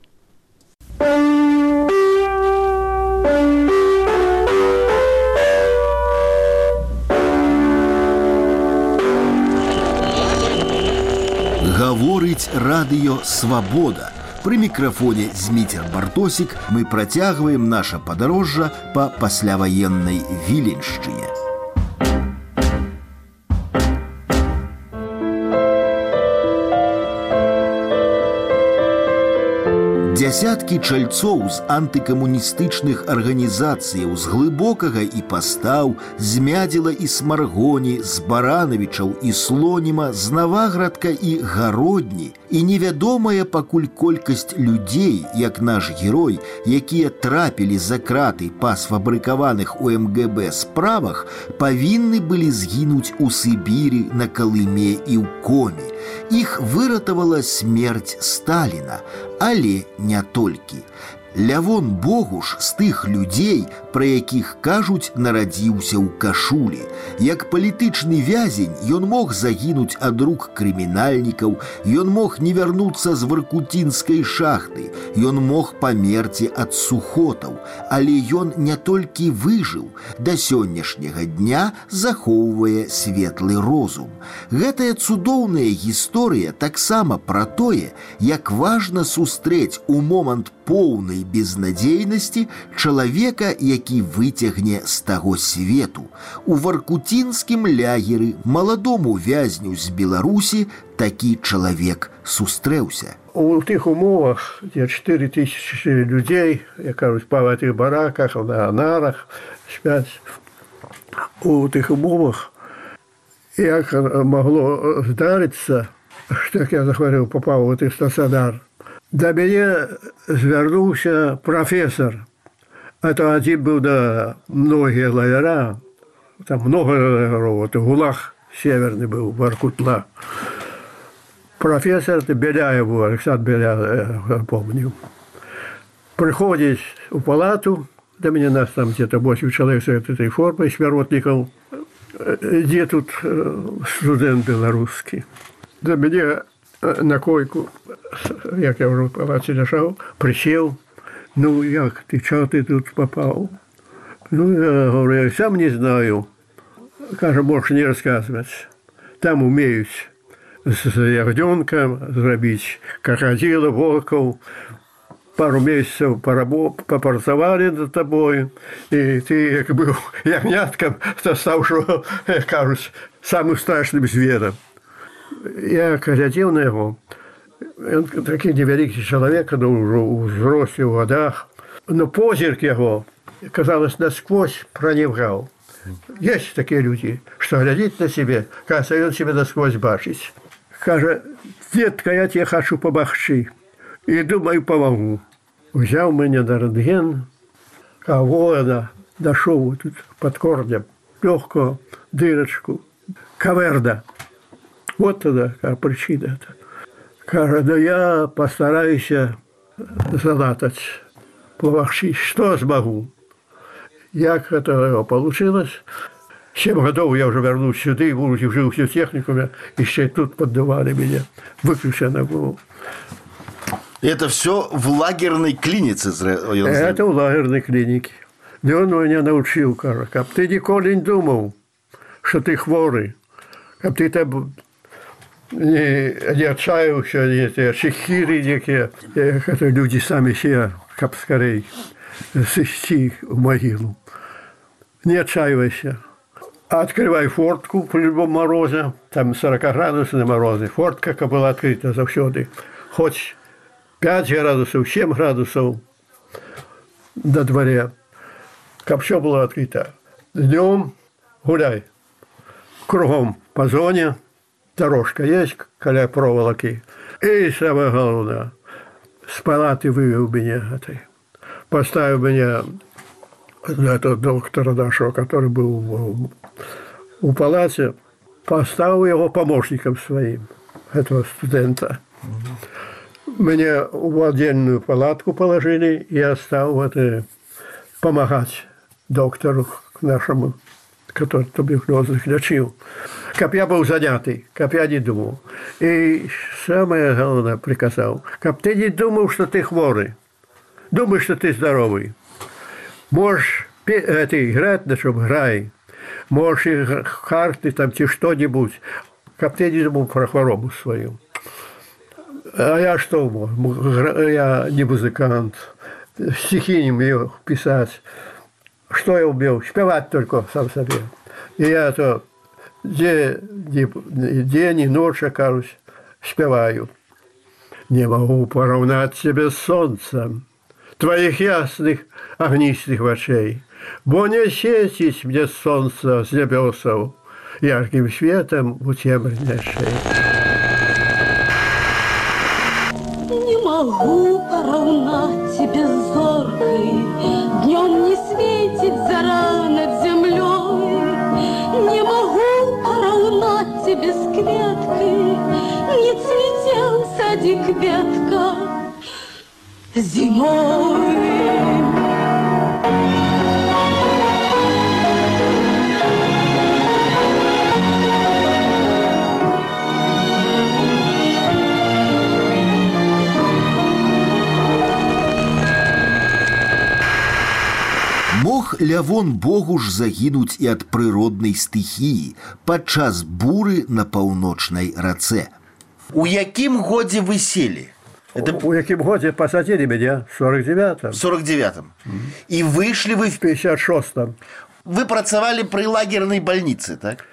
Гаворыць радыё «Свабода». Пры мікрафоне Зміцер Бартосік мы працягваем наша падарожжа па пасляваеннай Віленшчыне. Дзясяткі чальцоў з антыкамуністычных арганізацыяў з Глыбокага і Пастаў, з Мядзела і Смаргоні, з Баранавічаў і Слоніма, з Наваградка і Гародні і невядомая пакуль колькасць людзей, як наш герой, якія трапілі за краты па сфабрыкаваных у МГБ справах, павінны былі згінуць у Сібіры, на Калыме і ў Коме. Іх выратавала смерць Сталіна, але не толькі. Лявон Богуш з тых людзей, пра якіх кажуць, нарадзіўся ў кашулі. Як палітычны вязень ён мог загінуць ад рук крымінальнікаў, ён мог не вярнуцца з варкутінскай шахты, ён мог памерці ад сухотаў, але ён не толькі выжыў, да сённяшняга дня захоўвае светлы розум. Гэтая цудоўная гісторыя таксама пра тое, як важна сустрэць у момант поўнай безнадзейнасці чалавека, які выцягне з таго свету. У варкутінскім лягеры маладому вязню з Беларусі такі чалавек сустрэўся. У тых умовах, дзе 4000 людзей, як кажуць, па гэтых бараках, на нарах спяць, у тых умовах, як магло здарыцца, што, як я захварэў, папаў у тых стацыянар, да мяне звярнуўся прафесор. Это адзін быў да многія лагера, там много лагеров, ГУЛАГ северны быў, Воркутла. Профессор Беляев, Александр Беляев, помню. Приходит в палату, до меня нас там где-то 8 человек с этой формой, смиротников. Где тут студент белорусский? До меня на койку, як я уже в палате лежал, присел. Ну, як ты, чего ты тут попал? Ну, я говорю, я сам не знаю. Кажу, можешь не рассказывать. Там умеют с ягненком зрабіць крокодила, волков. Пару месяцев попрацавали над тобой, и ты, як был ягнятком, то стал, что, кажуть, самым страшным звером. Я глядел на его. Он такой невеликий человек, но уже в взрослых годах. Но позирк его, казалось, насквозь проникал. Есть такие люди, что глядит на себе, кажется, он себя насквозь бачить. Каже, детка, я тебе хочу помогчи. И думаю, помогу. Взял меня на рентген, воина, дошел тут под корнем, легкую дырочку, каверда. Вот тогда причина. Каже, да я постараюсь залатать, помогчи, что смогу. Як это получилось? 7 годов я уже вернусь сюда, и жил в техникуме, еще тут поддавали меня, выключено было. Это все в лагерной клинике? Это в лагерной клинике. Да он меня научил, каже, как ты никогда не думал, что ты хворый, как ты там не отчаялся, эти чехири некие, это люди сами себя, как скорее, сойти в могилу. Не отчаивайся. Открывай фортку при любом морозе, там 40-градусные морозы. Фортка как была открыта завсёды. Хоть 5 градусов, 7 градусов на дворе. Как все было открыто. Днем гуляй. Кругом по зоне. Дорожка есть, коля проволоки. И самое главное, с палаты вывел меня этой. поставил меня, этого доктора нашего, который был у палате, поставил его помощником своим, этого студента. Меня в отдельную палатку положили, и я стал помогать доктору нашему, который туберкулезных лечил. Как я был занятый, как я не думал. И самое главное приказал, как ты не думал, что ты хворый, думай, что ты здоровый. Можешь играть, на чем играй. Можешь карты там, что-нибудь. Как ты не думал про хворобу свою. А я что мог? Я не музыкант. Стихи не умел писать. Что я умел? Спевать только сам себе. И я то день и ночь, кажусь, спеваю. Не могу поравнать себе с солнцем твоих ясных огнистых очей, бо не светить мне солнце с небесов ярким светом у темной шеи. Не могу поравнать тебе с зоркой, днем не светит зара над землей. Не могу поравнать тебе с кветкой, не цветел садик ветка зимой. Мог Лявон Богуш загінуць і ад прыроднай стыхіі падчас буры на паўночнай рацэ. У якім годзе вы селі? У якім годзе посадили меня? В 49-м. В 49-м. И вышли вы в 56-м. Вы працавали при лагерной больнице, так?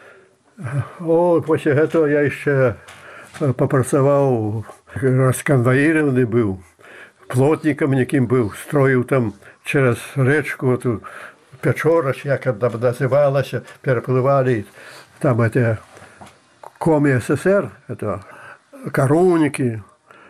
О, после этого я еще попрацаваў, расконвоированный был, плотником неким был, строил там через речку, эту Печорач, як она называлась, переплывали там это Коми СССР, это коровники.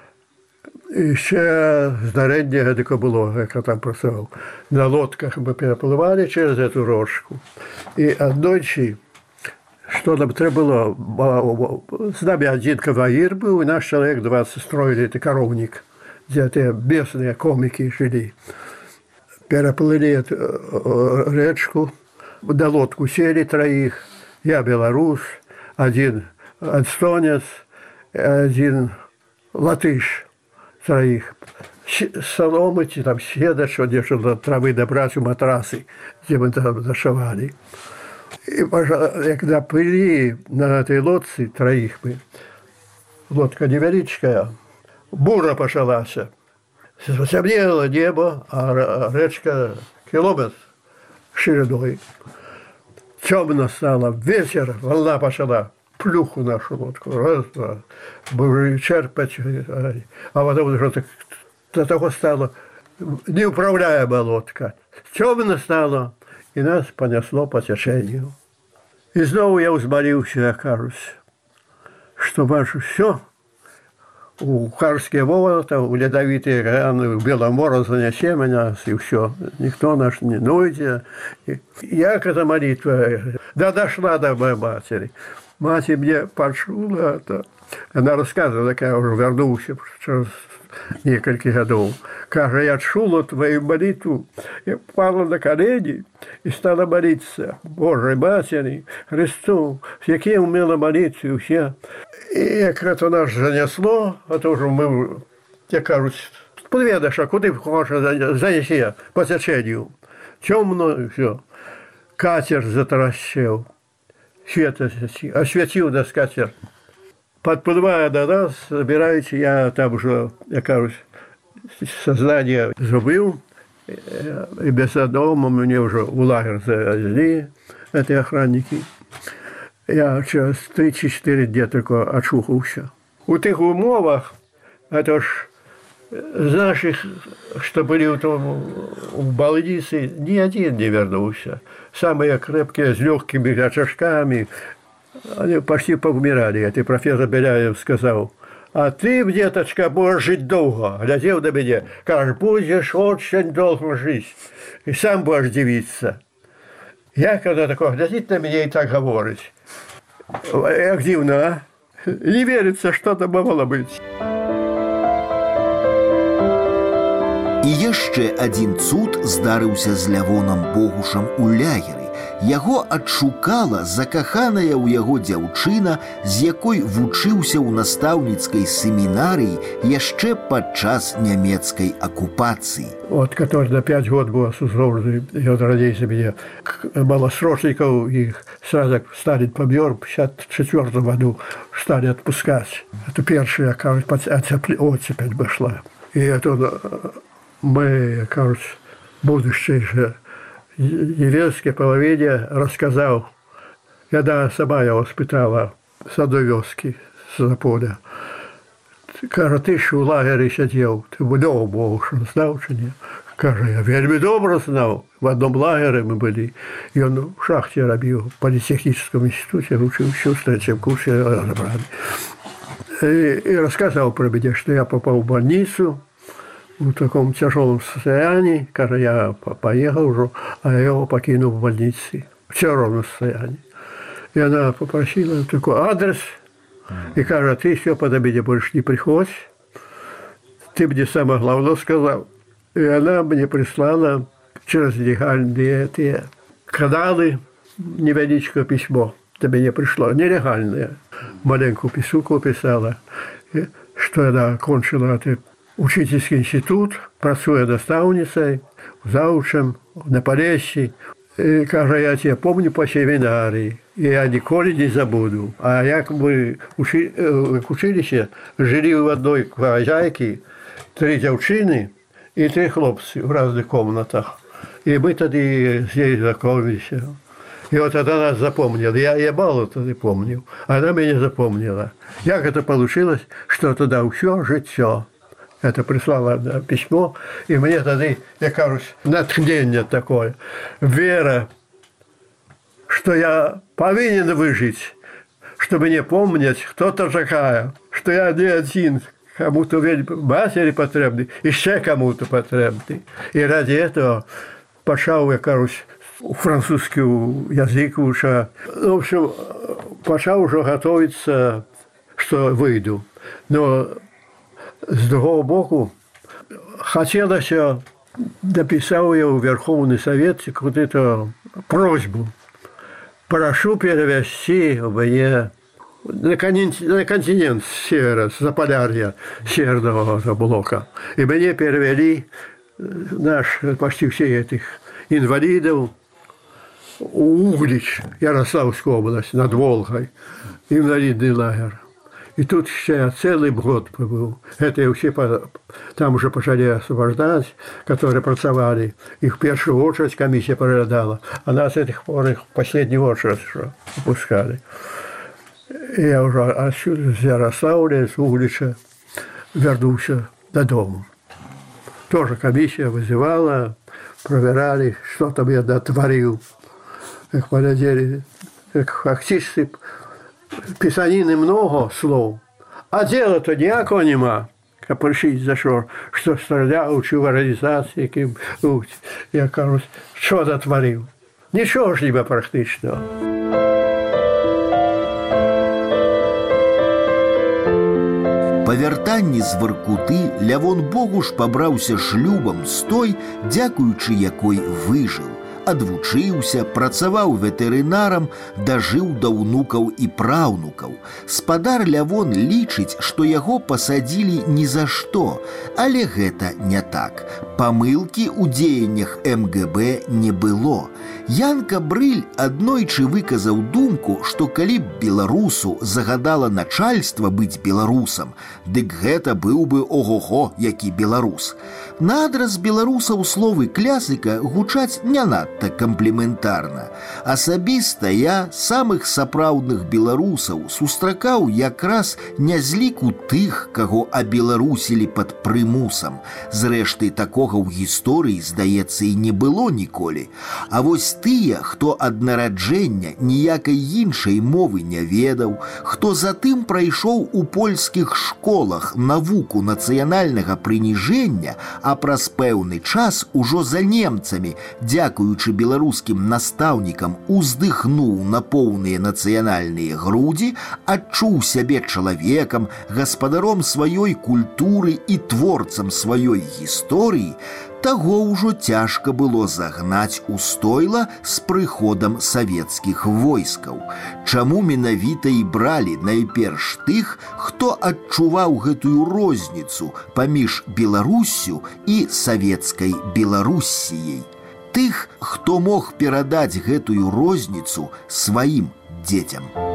І ще здарення таке було, як я там працював. На лодках ми перепливали через цю річку. І одночі, що нам треба було, з нами один конвоїр був, і наш чоловік 20 строили цей коровник, де ті місцеві комики жили. Переплыли речку, на лодку сели троих, я белорус, один эстонец, один латыш. Троих. Соломы, там седа, что где-то травы добрать у матрасы, где мы там зашивали. И когда плыли на этой лодце троих мы, лодка невеличкая, бура пошалась. Темнело небо, а речка километр шириной. Темно стало, вечер, волна пошла. Плюху нашу лодку, раз, два, будем черпать, а потом уже до того стало неуправляемая лодка. Темно стало, и нас понесло по течению. И снова я взмолился, я кажусь, что ваше все, у Карские ворота, у ледовитые раны, у Беломора занесе меня, и все. Никто наш не нойдет. Я к этой молитве, да дошла до моей матери. Мать мне почула это. Она рассказывала, как я уже вернулся через несколько годов. Как я чула твою молитву, я пала на колени и стала молиться Божьей Матери, Христу, с яким умела молиться все. И как это нас занесло, а то уже мы, я кажусь, подведешь, а куда хочешь занеси по течению. Темно и все. Катер затаращил. Свет осветил нас катер. Подплывая до нас, собираете, я там уже, я кажусь, сознание забыл, и без дома мне уже в лагерь завезли, эти охранники. Я через 3-4 дня только очухался. У тех умовах, это ж з наших, что были в больнице, ни один не вернулся. Самые крепкие, с легкими очажками, они почти поумирали. Это профессор Беляев сказал, А ты, деточка, будешь жить долго. Глядел на меня, кажешь, будешь очень долго жить. И сам будешь дивиться. Я, когда такой глядит на меня и так говорит, як дивно, а? Не верится, что это могло быть. І яшчэ адзін цуд здарыўся з Лявонам Богушам у лагеры. Яго адшукала закаханая ў яго дзяўчына, з якой вучыўся ў настаўніцкай семінарыі яшчэ падчас нямецкай акупацыі. Вот, который на 5 год был осужден, и он родился меня, малосрочников, их сразу стали помер, в 1954 году стали отпускать. Это первая, кажется, оцепень пошла. И это мы, кажется, будущее же еврейской половине рассказал, когда сама я воспитала с одной вёски, с Заполя. Каже, ти ж у лагері сидів, ти много Богу, що знав чи ні? Каже, я вельми добре знав. В одному лагері ми були. І він в шахті робив, в політехнічному інституті, учився в третьому курсі. И рассказал про меня, что я попал в больницу в таком тяжелом состоянии. Каже, я поехал уже, а я его покинул в больнице в тяжелом состоянии. И она попросила такой адрес. И каже, ты все под меня больше не приходь. Ты мне самое главное сказал. И она мне прислала через легальные эти каналы невеличкое письмо. До меня пришло нелегальное. Маленькую писуку писала, что она окончила этот учительский институт, працуя наставницей, заучем на Полесье. И каже, я тебя помню по семинарии. І я ніколи не забуду. А як ми в училище жили в одній хазяйці, 3 дівчини і 3 хлопці в різних кімнатах. І ми тоді з нею знайомилися. І от вона нас запомнила. Я мало тоді пам'ятав, а вона мене запомнила. Як це вийшло, що тоді все життя. Это прислала письмо, і мені тоді, я кажу, натхнення таке, віра, что я повинен выжить, чтобы не помнить, кто то такая, что я не один, кому-то матери потребный, еще кому-то потребный. И ради этого пошел, я кажусь, французский язык уже. В общем, пошел уже готовиться, что выйду. Но с другого боку, хотелось, написал я в Верховный Совет какую-то просьбу. Прошу перевести мне на континент севера, с Заполярья, северного блока. И мне перевели почти все этих инвалидов в Углич, Ярославская область, над Волгой, инвалидный лагерь. И тут я целый год побыл. Это я все там уже пошли освобождать, которые pracoвали. Их в первую очередь комиссия проглядала, а нас этих пор их в последнюю очередь выпускали. И я уже отсюда, с Ярославля, с Углича, вернулся додому. Тоже комиссия вызывала, проверяли, что там я натворил. Как полетели, как фактически писанины много слов, а дела-то ніякого нема. Прийшли за що стріляв, чи в організації, я кажу, що натворив? Нічого ж ніби практично. Па вяртанні з Воркуты Лявон Богуш пабраўся шлюбам з той, дзякуючы якой выжыў. Адвучыўся, працаваў ветэрынарам, дажыў да ўнукаў і праўнукаў. Спадар Лявон лічыць, што яго пасадзілі ні за што, але гэта не так. Памылкі ў дзеяннях МГБ не было. Янка Брыль аднойчы выказаў думку, што калі б беларусу загадала начальства быць беларусам, дык гэта быў бы ого-го, які беларус. На адрас беларусаў словы клясыка гучаць не надта кампліментарна. Асабіста я самых сапраўдных беларусаў сустракаў якраз не з ліку тых, каго абеларусілі пад прымусам. Зрэшты, такога ў гісторыі, здаецца, і не было ніколі. А вось тыя, хто ад нараджэння ніякай іншай мовы не ведаў, хто затым прайшоў у польскіх школах навуку нацыянальнага прыніжэння, а праз пэўны час ужо за немцамі, дзякуючы беларускім настаўнікам, уздыхнуў на поўныя нацыянальныя грудзі, адчуў сябе чалавекам, гаспадаром сваёй культуры і творцам сваёй гісторыі, таго ўжо цяжка было загнаць у стойла з прыходам савецкіх войскаў. Чаму менавіта і бралі найперш тых, хто адчуваў гэтую розніцу паміж Беларуссю і савецкай Беларуссіяй? Тых, хто мог перадаць гэтую розніцу сваім дзецям.